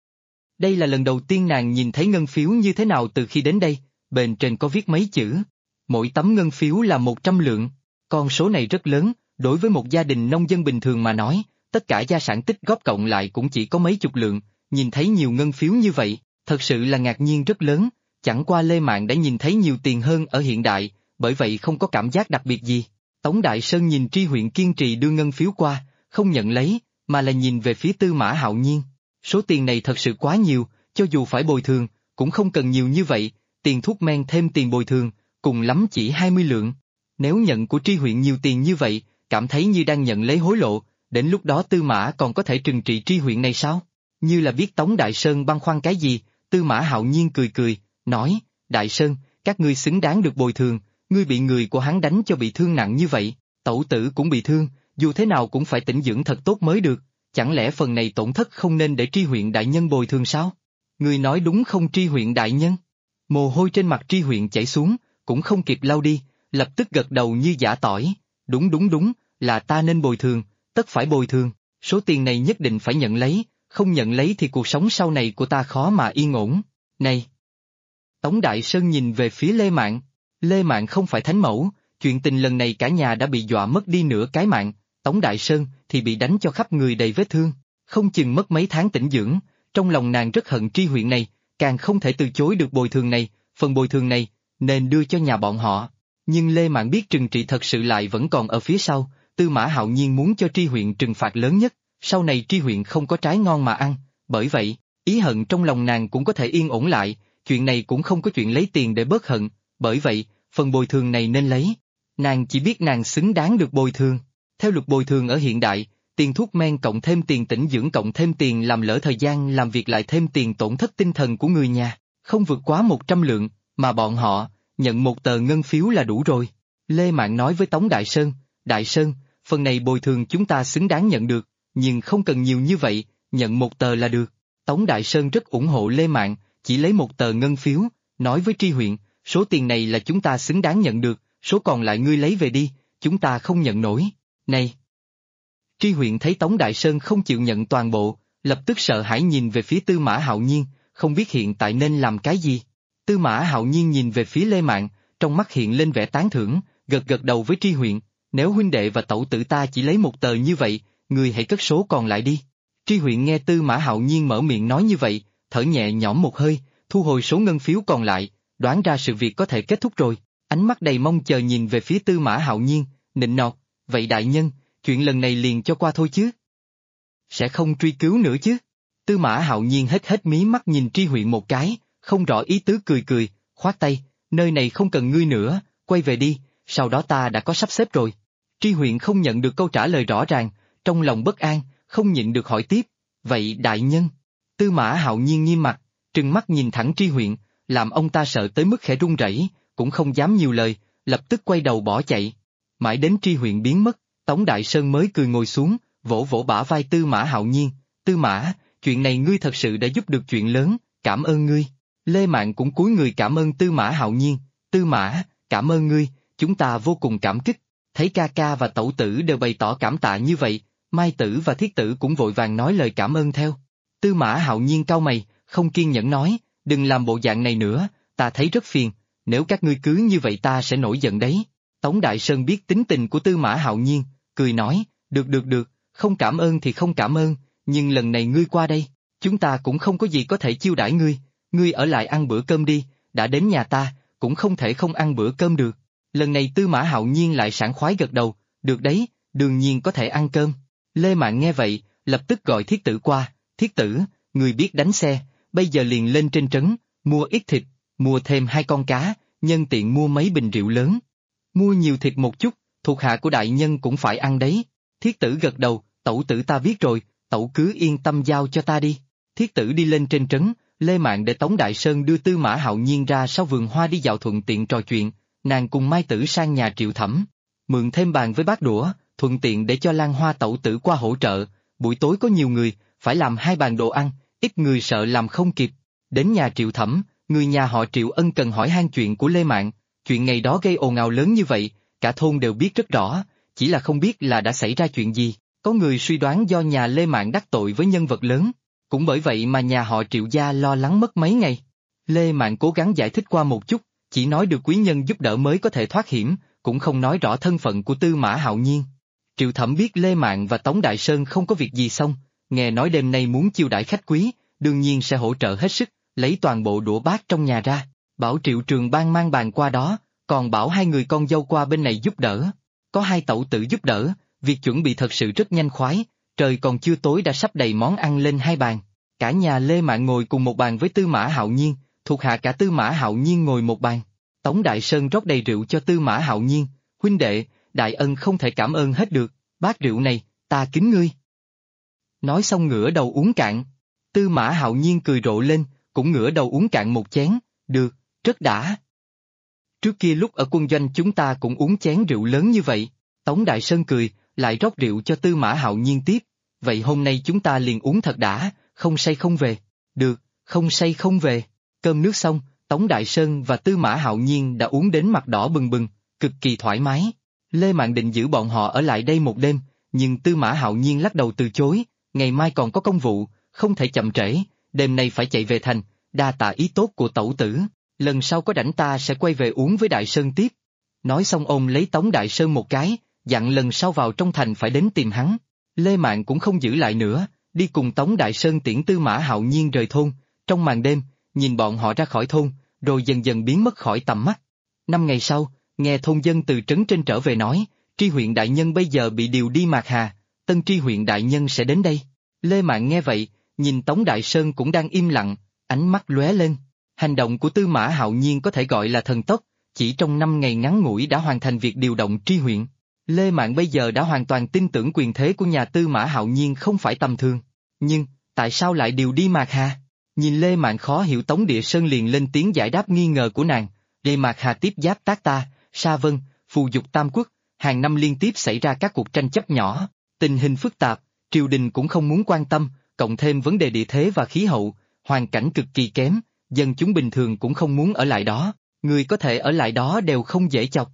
Đây là lần đầu tiên nàng nhìn thấy ngân phiếu như thế nào từ khi đến đây, bên trên có viết mấy chữ. Mỗi tấm ngân phiếu là 100 lượng, con số này rất lớn, đối với một gia đình nông dân bình thường mà nói, tất cả gia sản tích góp cộng lại cũng chỉ có mấy chục lượng, nhìn thấy nhiều ngân phiếu như vậy, thật sự là ngạc nhiên rất lớn. Chẳng qua Lê Mạn đã nhìn thấy nhiều tiền hơn ở hiện đại, bởi vậy không có cảm giác đặc biệt gì. Tống Đại Sơn nhìn Tri Huyện kiên trì đưa ngân phiếu qua, không nhận lấy, mà là nhìn về phía Tư Mã Hạo Nhiên. Số tiền này thật sự quá nhiều, cho dù phải bồi thường, cũng không cần nhiều như vậy, tiền thuốc men thêm tiền bồi thường, cùng lắm chỉ 20 lượng. Nếu nhận của Tri Huyện nhiều tiền như vậy, cảm thấy như đang nhận lấy hối lộ, đến lúc đó Tư Mã còn có thể trừng trị Tri Huyện này sao? Như là biết Tống Đại Sơn băn khoăn cái gì, Tư Mã Hạo Nhiên cười, nói, Đại Sơn, các ngươi xứng đáng được bồi thường, ngươi bị người của hắn đánh cho bị thương nặng như vậy, tẩu tử cũng bị thương, dù thế nào cũng phải tĩnh dưỡng thật tốt mới được, chẳng lẽ phần này tổn thất không nên để Tri Huyện đại nhân bồi thường sao? Ngươi nói đúng không Tri Huyện đại nhân? Mồ hôi trên mặt Tri Huyện chảy xuống, cũng không kịp lau đi, lập tức gật đầu như giã tỏi, đúng, là ta nên bồi thường, tất phải bồi thường, số tiền này nhất định phải nhận lấy, không nhận lấy thì cuộc sống sau này của ta khó mà yên ổn. Này! Tống Đại Sơn nhìn về phía Lê Mạn không phải thánh mẫu, chuyện tình lần này cả nhà đã bị dọa mất đi nửa cái mạng, Tống Đại Sơn thì bị đánh cho khắp người đầy vết thương, không chừng mất mấy tháng tĩnh dưỡng, trong lòng nàng rất hận Tri Huyện này, càng không thể từ chối được bồi thường này, phần bồi thường này, nên đưa cho nhà bọn họ. Nhưng Lê Mạn biết trừng trị thật sự lại vẫn còn ở phía sau, Tư Mã Hạo Nhiên muốn cho Tri Huyện trừng phạt lớn nhất, sau này Tri Huyện không có trái ngon mà ăn, bởi vậy, ý hận trong lòng nàng cũng có thể yên ổn lại, chuyện này cũng không có chuyện lấy tiền để bớt hận, bởi vậy, phần bồi thường này nên lấy. Nàng chỉ biết nàng xứng đáng được bồi thường. Theo luật bồi thường ở hiện đại, tiền thuốc men cộng thêm tiền tĩnh dưỡng cộng thêm tiền làm lỡ thời gian làm việc lại thêm tiền tổn thất tinh thần của người nhà, không vượt quá 100 lượng, mà bọn họ, nhận một tờ ngân phiếu là đủ rồi. Lê Mạn nói với Tống Đại Sơn, phần này bồi thường chúng ta xứng đáng nhận được, nhưng không cần nhiều như vậy, nhận một tờ là được. Tống Đại Sơn rất ủng hộ Lê Mạn, chỉ lấy một tờ ngân phiếu, nói với Tri Huyện, số tiền này là chúng ta xứng đáng nhận được, số còn lại ngươi lấy về đi, chúng ta không nhận nổi. Này! Tri Huyện thấy Tống Đại Sơn không chịu nhận toàn bộ, lập tức sợ hãi nhìn về phía Tư Mã Hạo Nhiên, không biết hiện tại nên làm cái gì. Tư Mã Hạo Nhiên nhìn về phía Lê Mạn, trong mắt hiện lên vẻ tán thưởng, gật đầu với Tri Huyện, nếu huynh đệ và tẩu tử ta chỉ lấy một tờ như vậy, ngươi hãy cất số còn lại đi. Tri Huyện nghe Tư Mã Hạo Nhiên mở miệng nói như vậy, thở nhẹ nhõm một hơi, thu hồi số ngân phiếu còn lại, đoán ra sự việc có thể kết thúc rồi, ánh mắt đầy mong chờ nhìn về phía Tư Mã Hạo Nhiên, nịnh nọt, vậy đại nhân, chuyện lần này liền cho qua thôi chứ? Sẽ không truy cứu nữa chứ? Tư Mã Hạo Nhiên hết mí mắt nhìn Tri Huyện một cái, không rõ ý tứ cười, khoát tay, nơi này không cần ngươi nữa, quay về đi, sau đó ta đã có sắp xếp rồi. Tri Huyện không nhận được câu trả lời rõ ràng, trong lòng bất an, không nhịn được hỏi tiếp, vậy đại nhân? Tư Mã Hạo Nhiên nghiêm mặt, trừng mắt nhìn thẳng Tri Huyện, làm ông ta sợ tới mức khẽ run rẩy, cũng không dám nhiều lời, lập tức quay đầu bỏ chạy. Mãi đến Tri Huyện biến mất, Tống Đại Sơn mới cười ngồi xuống, vỗ vỗ bả vai Tư Mã Hạo Nhiên. Tư Mã, chuyện này ngươi thật sự đã giúp được chuyện lớn, cảm ơn ngươi. Lê Mạn cũng cúi người cảm ơn Tư Mã Hạo Nhiên. Tư Mã, cảm ơn ngươi, chúng ta vô cùng cảm kích. Thấy ca ca và tẩu tử đều bày tỏ cảm tạ như vậy, Mai Tử và Thiết Tử cũng vội vàng nói lời cảm ơn theo. Tư Mã Hạo Nhiên cau mày, không kiên nhẫn nói, đừng làm bộ dạng này nữa, ta thấy rất phiền, nếu các ngươi cứ như vậy ta sẽ nổi giận đấy. Tống Đại Sơn biết tính tình của Tư Mã Hạo Nhiên, cười nói, được, không cảm ơn thì không cảm ơn, nhưng lần này ngươi qua đây, chúng ta cũng không có gì có thể chiêu đãi ngươi ở lại ăn bữa cơm đi, đã đến nhà ta, cũng không thể không ăn bữa cơm được. Lần này Tư Mã Hạo Nhiên lại sảng khoái gật đầu, được đấy, đương nhiên có thể ăn cơm. Lê Mạn nghe vậy, lập tức gọi Thiết Tử qua, Thiết Tử, người biết đánh xe, bây giờ liền lên trên trấn, mua ít thịt, mua thêm 2 con cá, nhân tiện mua mấy bình rượu lớn. Mua nhiều thịt một chút, thuộc hạ của đại nhân cũng phải ăn đấy. Thiết Tử gật đầu, tẩu tử ta biết rồi, tẩu cứ yên tâm giao cho ta đi. Thiết Tử đi lên trên trấn, Lê Mạn để Tống Đại Sơn đưa Tư Mã Hạo Nhiên ra sau vườn hoa đi dạo thuận tiện trò chuyện, nàng cùng Mai Tử sang nhà Triệu Thẩm, mượn thêm bàn với bát đũa, thuận tiện để cho Lan Hoa tẩu tử qua hỗ trợ, buổi tối có nhiều người, phải làm 2 bàn đồ ăn, ít người sợ làm không kịp. Đến nhà Triệu Thẩm, người nhà họ Triệu ân cần hỏi han chuyện của Lê Mạn, chuyện ngày đó gây ồn ào lớn như vậy, cả thôn đều biết rất rõ, chỉ là không biết là đã xảy ra chuyện gì, có người suy đoán do nhà Lê Mạn đắc tội với nhân vật lớn, cũng bởi vậy mà nhà họ Triệu gia lo lắng mất mấy ngày. Lê Mạn cố gắng giải thích qua một chút, chỉ nói được quý nhân giúp đỡ mới có thể thoát hiểm, cũng không nói rõ thân phận của Tư Mã Hạo Nhiên. Triệu Thẩm biết Lê Mạn và Tống Đại Sơn không có việc gì xong, nghe nói đêm nay muốn chiêu đãi khách quý, đương nhiên sẽ hỗ trợ hết sức, lấy toàn bộ đũa bát trong nhà ra, bảo Triệu Trường Bang mang bàn qua đó, còn bảo 2 người con dâu qua bên này giúp đỡ. Có 2 tẩu tử giúp đỡ, việc chuẩn bị thật sự rất nhanh khoái, trời còn chưa tối đã sắp đầy món ăn lên 2 bàn. Cả nhà Lê Mạn ngồi cùng một bàn với Tư Mã Hạo Nhiên, thuộc hạ cả Tư Mã Hạo Nhiên ngồi một bàn. Tống Đại Sơn rót đầy rượu cho Tư Mã Hạo Nhiên, huynh đệ, đại ân không thể cảm ơn hết được, bát rượu này, ta kính ngươi. Nói xong ngửa đầu uống cạn, Tư Mã Hạo Nhiên cười rộ lên, cũng ngửa đầu uống cạn một chén, được, rất đã. Trước kia lúc ở quân doanh chúng ta cũng uống chén rượu lớn như vậy, Tống Đại Sơn cười, lại rót rượu cho Tư Mã Hạo Nhiên tiếp, vậy hôm nay chúng ta liền uống thật đã, không say không về. Được, không say không về. Cơm nước xong, Tống Đại Sơn và Tư Mã Hạo Nhiên đã uống đến mặt đỏ bừng bừng, cực kỳ thoải mái. Lê Mạn định giữ bọn họ ở lại đây một đêm, nhưng Tư Mã Hạo Nhiên lắc đầu từ chối, ngày mai còn có công vụ, không thể chậm trễ, đêm nay phải chạy về thành, đa tạ ý tốt của tẩu tử, lần sau có rảnh ta sẽ quay về uống với Đại Sơn tiếp. Nói xong ôm lấy Tống Đại Sơn một cái, dặn lần sau vào trong thành phải đến tìm hắn. Lê Mạn cũng không giữ lại nữa, đi cùng Tống Đại Sơn tiễn Tư Mã Hạo Nhiên rời thôn, trong màn đêm, nhìn bọn họ ra khỏi thôn, rồi dần dần biến mất khỏi tầm mắt. 5 ngày sau, nghe thôn dân từ trấn trên trở về nói, tri huyện đại nhân bây giờ bị điều đi Mạc Hà, tân tri huyện đại nhân sẽ đến đây. Lê Mạn nghe vậy, nhìn Tống Đại Sơn cũng đang im lặng, ánh mắt lóe lên. Hành động của Tư Mã Hạo Nhiên có thể gọi là thần tốc, chỉ trong 5 ngày ngắn ngủi đã hoàn thành việc điều động tri huyện. Lê Mạn bây giờ đã hoàn toàn tin tưởng quyền thế của nhà Tư Mã Hạo Nhiên không phải tầm thường. Nhưng, tại sao lại điều đi Mạc Hà? Nhìn Lê Mạn khó hiểu, Tống Địa Sơn liền lên tiếng giải đáp nghi ngờ của nàng. Lê Mạc Hà tiếp giáp Tác Ta, Sa Vân, Phù Dục Tam Quốc, hàng năm liên tiếp xảy ra các cuộc tranh chấp nhỏ, tình hình phức tạp, triều đình cũng không muốn quan tâm, cộng thêm vấn đề địa thế và khí hậu, hoàn cảnh cực kỳ kém, dân chúng bình thường cũng không muốn ở lại đó, người có thể ở lại đó đều không dễ chọc.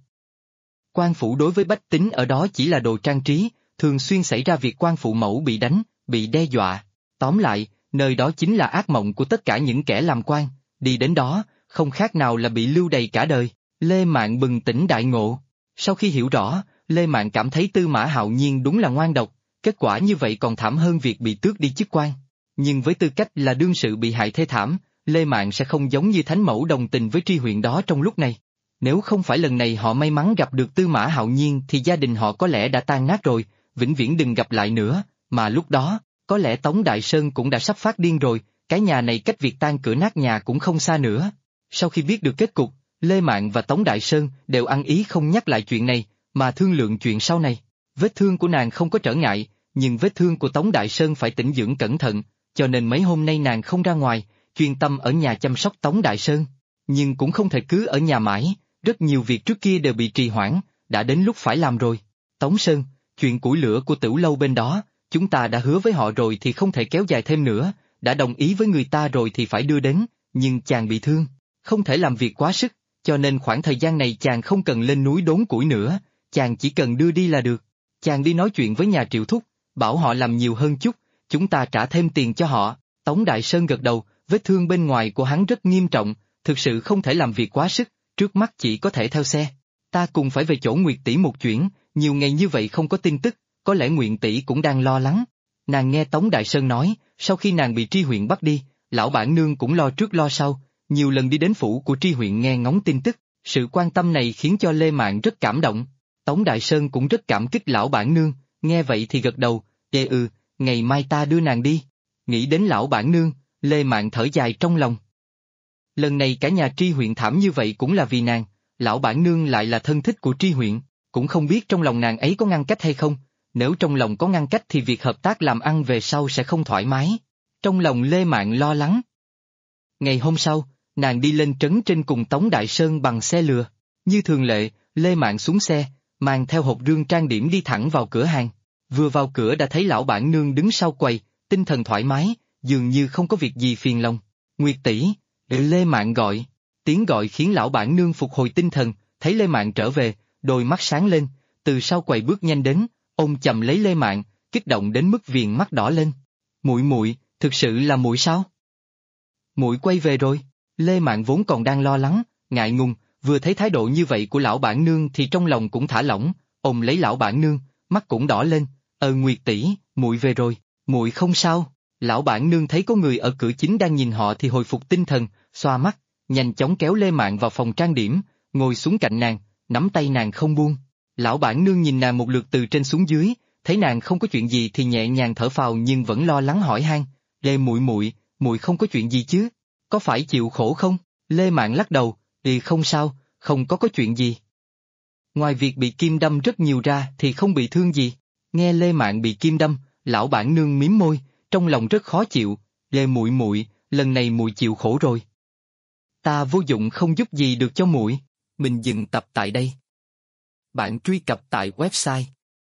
Quan phủ đối với bách tính ở đó chỉ là đồ trang trí, thường xuyên xảy ra việc quan phụ mẫu bị đánh, bị đe dọa. Tóm lại, nơi đó chính là ác mộng của tất cả những kẻ làm quan, đi đến đó, không khác nào là bị lưu đày cả đời. Lê Mạn bừng tỉnh đại ngộ. Sau khi hiểu rõ, Lê Mạn cảm thấy Tư Mã Hạo Nhiên đúng là ngoan độc, kết quả như vậy còn thảm hơn việc bị tước đi chức quan. Nhưng với tư cách là đương sự bị hại thê thảm, Lê Mạn sẽ không giống như thánh mẫu đồng tình với tri huyện đó trong lúc này. Nếu không phải lần này họ may mắn gặp được Tư Mã Hạo Nhiên thì gia đình họ có lẽ đã tan nát rồi, vĩnh viễn đừng gặp lại nữa, mà lúc đó, có lẽ Tống Đại Sơn cũng đã sắp phát điên rồi, cái nhà này cách việc tan cửa nát nhà cũng không xa nữa. Sau khi biết được kết cục, Lê Mạn và Tống Đại Sơn đều ăn ý không nhắc lại chuyện này, mà thương lượng chuyện sau này. Vết thương của nàng không có trở ngại, nhưng vết thương của Tống Đại Sơn phải tĩnh dưỡng cẩn thận, cho nên mấy hôm nay nàng không ra ngoài, chuyên tâm ở nhà chăm sóc Tống Đại Sơn. Nhưng cũng không thể cứ ở nhà mãi, Rất nhiều việc trước kia đều bị trì hoãn, đã đến lúc phải làm rồi. Tống Sơn, chuyện củi lửa của Tửu lâu bên đó, chúng ta đã hứa với họ rồi thì không thể kéo dài thêm nữa, đã đồng ý với người ta rồi thì phải đưa đến, nhưng chàng bị thương, không thể làm việc quá sức, cho nên khoảng thời gian này chàng không cần lên núi đốn củi nữa, chàng chỉ cần đưa đi là được. Chàng đi nói chuyện với nhà Triệu Thúc, bảo họ làm nhiều hơn chút, chúng ta trả thêm tiền cho họ. Tống Đại Sơn gật đầu, vết thương bên ngoài của hắn rất nghiêm trọng, thực sự không thể làm việc quá sức, trước mắt chỉ có thể theo xe. Ta cùng phải về chỗ Nguyệt tỷ một chuyến, nhiều ngày như vậy không có tin tức, có lẽ Nguyệt tỷ cũng đang lo lắng. Nàng nghe Tống Đại Sơn nói, sau khi nàng bị Tri huyện bắt đi, lão bản nương cũng lo trước lo sau, nhiều lần đi đến phủ của Tri huyện nghe ngóng tin tức, sự quan tâm này khiến cho Lê Mạn rất cảm động. Tống Đại Sơn cũng rất cảm kích lão bản nương, nghe vậy thì gật đầu, ngày mai ta đưa nàng đi. Nghĩ đến lão bản nương, Lê Mạn thở dài trong lòng. Lần này cả nhà Tri huyện thảm như vậy cũng là vì nàng, lão bản nương lại là thân thích của Tri huyện, cũng không biết trong lòng nàng ấy có ngăn cách hay không, nếu trong lòng có ngăn cách thì việc hợp tác làm ăn về sau sẽ không thoải mái. Trong lòng Lê Mạn lo lắng. Ngày hôm sau, nàng đi lên trấn trên cùng Tống Đại Sơn bằng xe lừa. Như thường lệ, Lê Mạn xuống xe, mang theo hộp rương trang điểm đi thẳng vào cửa hàng. Vừa vào cửa đã thấy lão bản nương đứng sau quầy, tinh thần thoải mái, dường như không có việc gì phiền lòng. Nguyệt tỷ, Lê Mạn gọi. Tiếng gọi khiến lão bản nương phục hồi tinh thần, thấy Lê Mạn trở về, đôi mắt sáng lên, từ sau quầy bước nhanh đến, ôm chầm lấy Lê Mạn, kích động đến mức viền mắt đỏ lên. Muội, thực sự là muội sao? Muội quay về rồi. Lê Mạn vốn còn đang lo lắng, ngại ngùng, vừa thấy thái độ như vậy của lão bản nương thì trong lòng cũng thả lỏng, ôm lấy lão bản nương, mắt cũng đỏ lên. Nguyệt tỷ, muội về rồi, muội không sao. Lão bản nương thấy có người ở cửa chính đang nhìn họ thì hồi phục tinh thần, xoa mắt, nhanh chóng kéo Lê Mạn vào phòng trang điểm, ngồi xuống cạnh nàng, nắm tay nàng không buông. Lão bản nương nhìn nàng một lượt từ trên xuống dưới, thấy nàng không có chuyện gì thì nhẹ nhàng thở phào nhưng vẫn lo lắng hỏi han. Lê muội không có chuyện gì chứ? Có phải chịu khổ không? Lê Mạn lắc đầu, không sao, không có chuyện gì. Ngoài việc bị kim đâm rất nhiều ra thì không bị thương gì. Nghe Lê Mạn bị kim đâm, lão bản nương mím môi, trong lòng rất khó chịu. Lê muội, lần này muội chịu khổ rồi. Ta vô dụng không giúp gì được cho muội. Mình dừng tập tại đây. Bạn truy cập tại website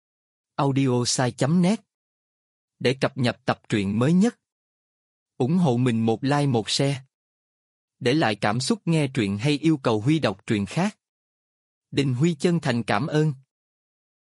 audiosai.net để cập nhật tập truyện mới nhất. Ủng hộ mình một like một share. Để lại cảm xúc nghe truyện hay yêu cầu Huy đọc truyện khác. Đình Huy chân thành cảm ơn.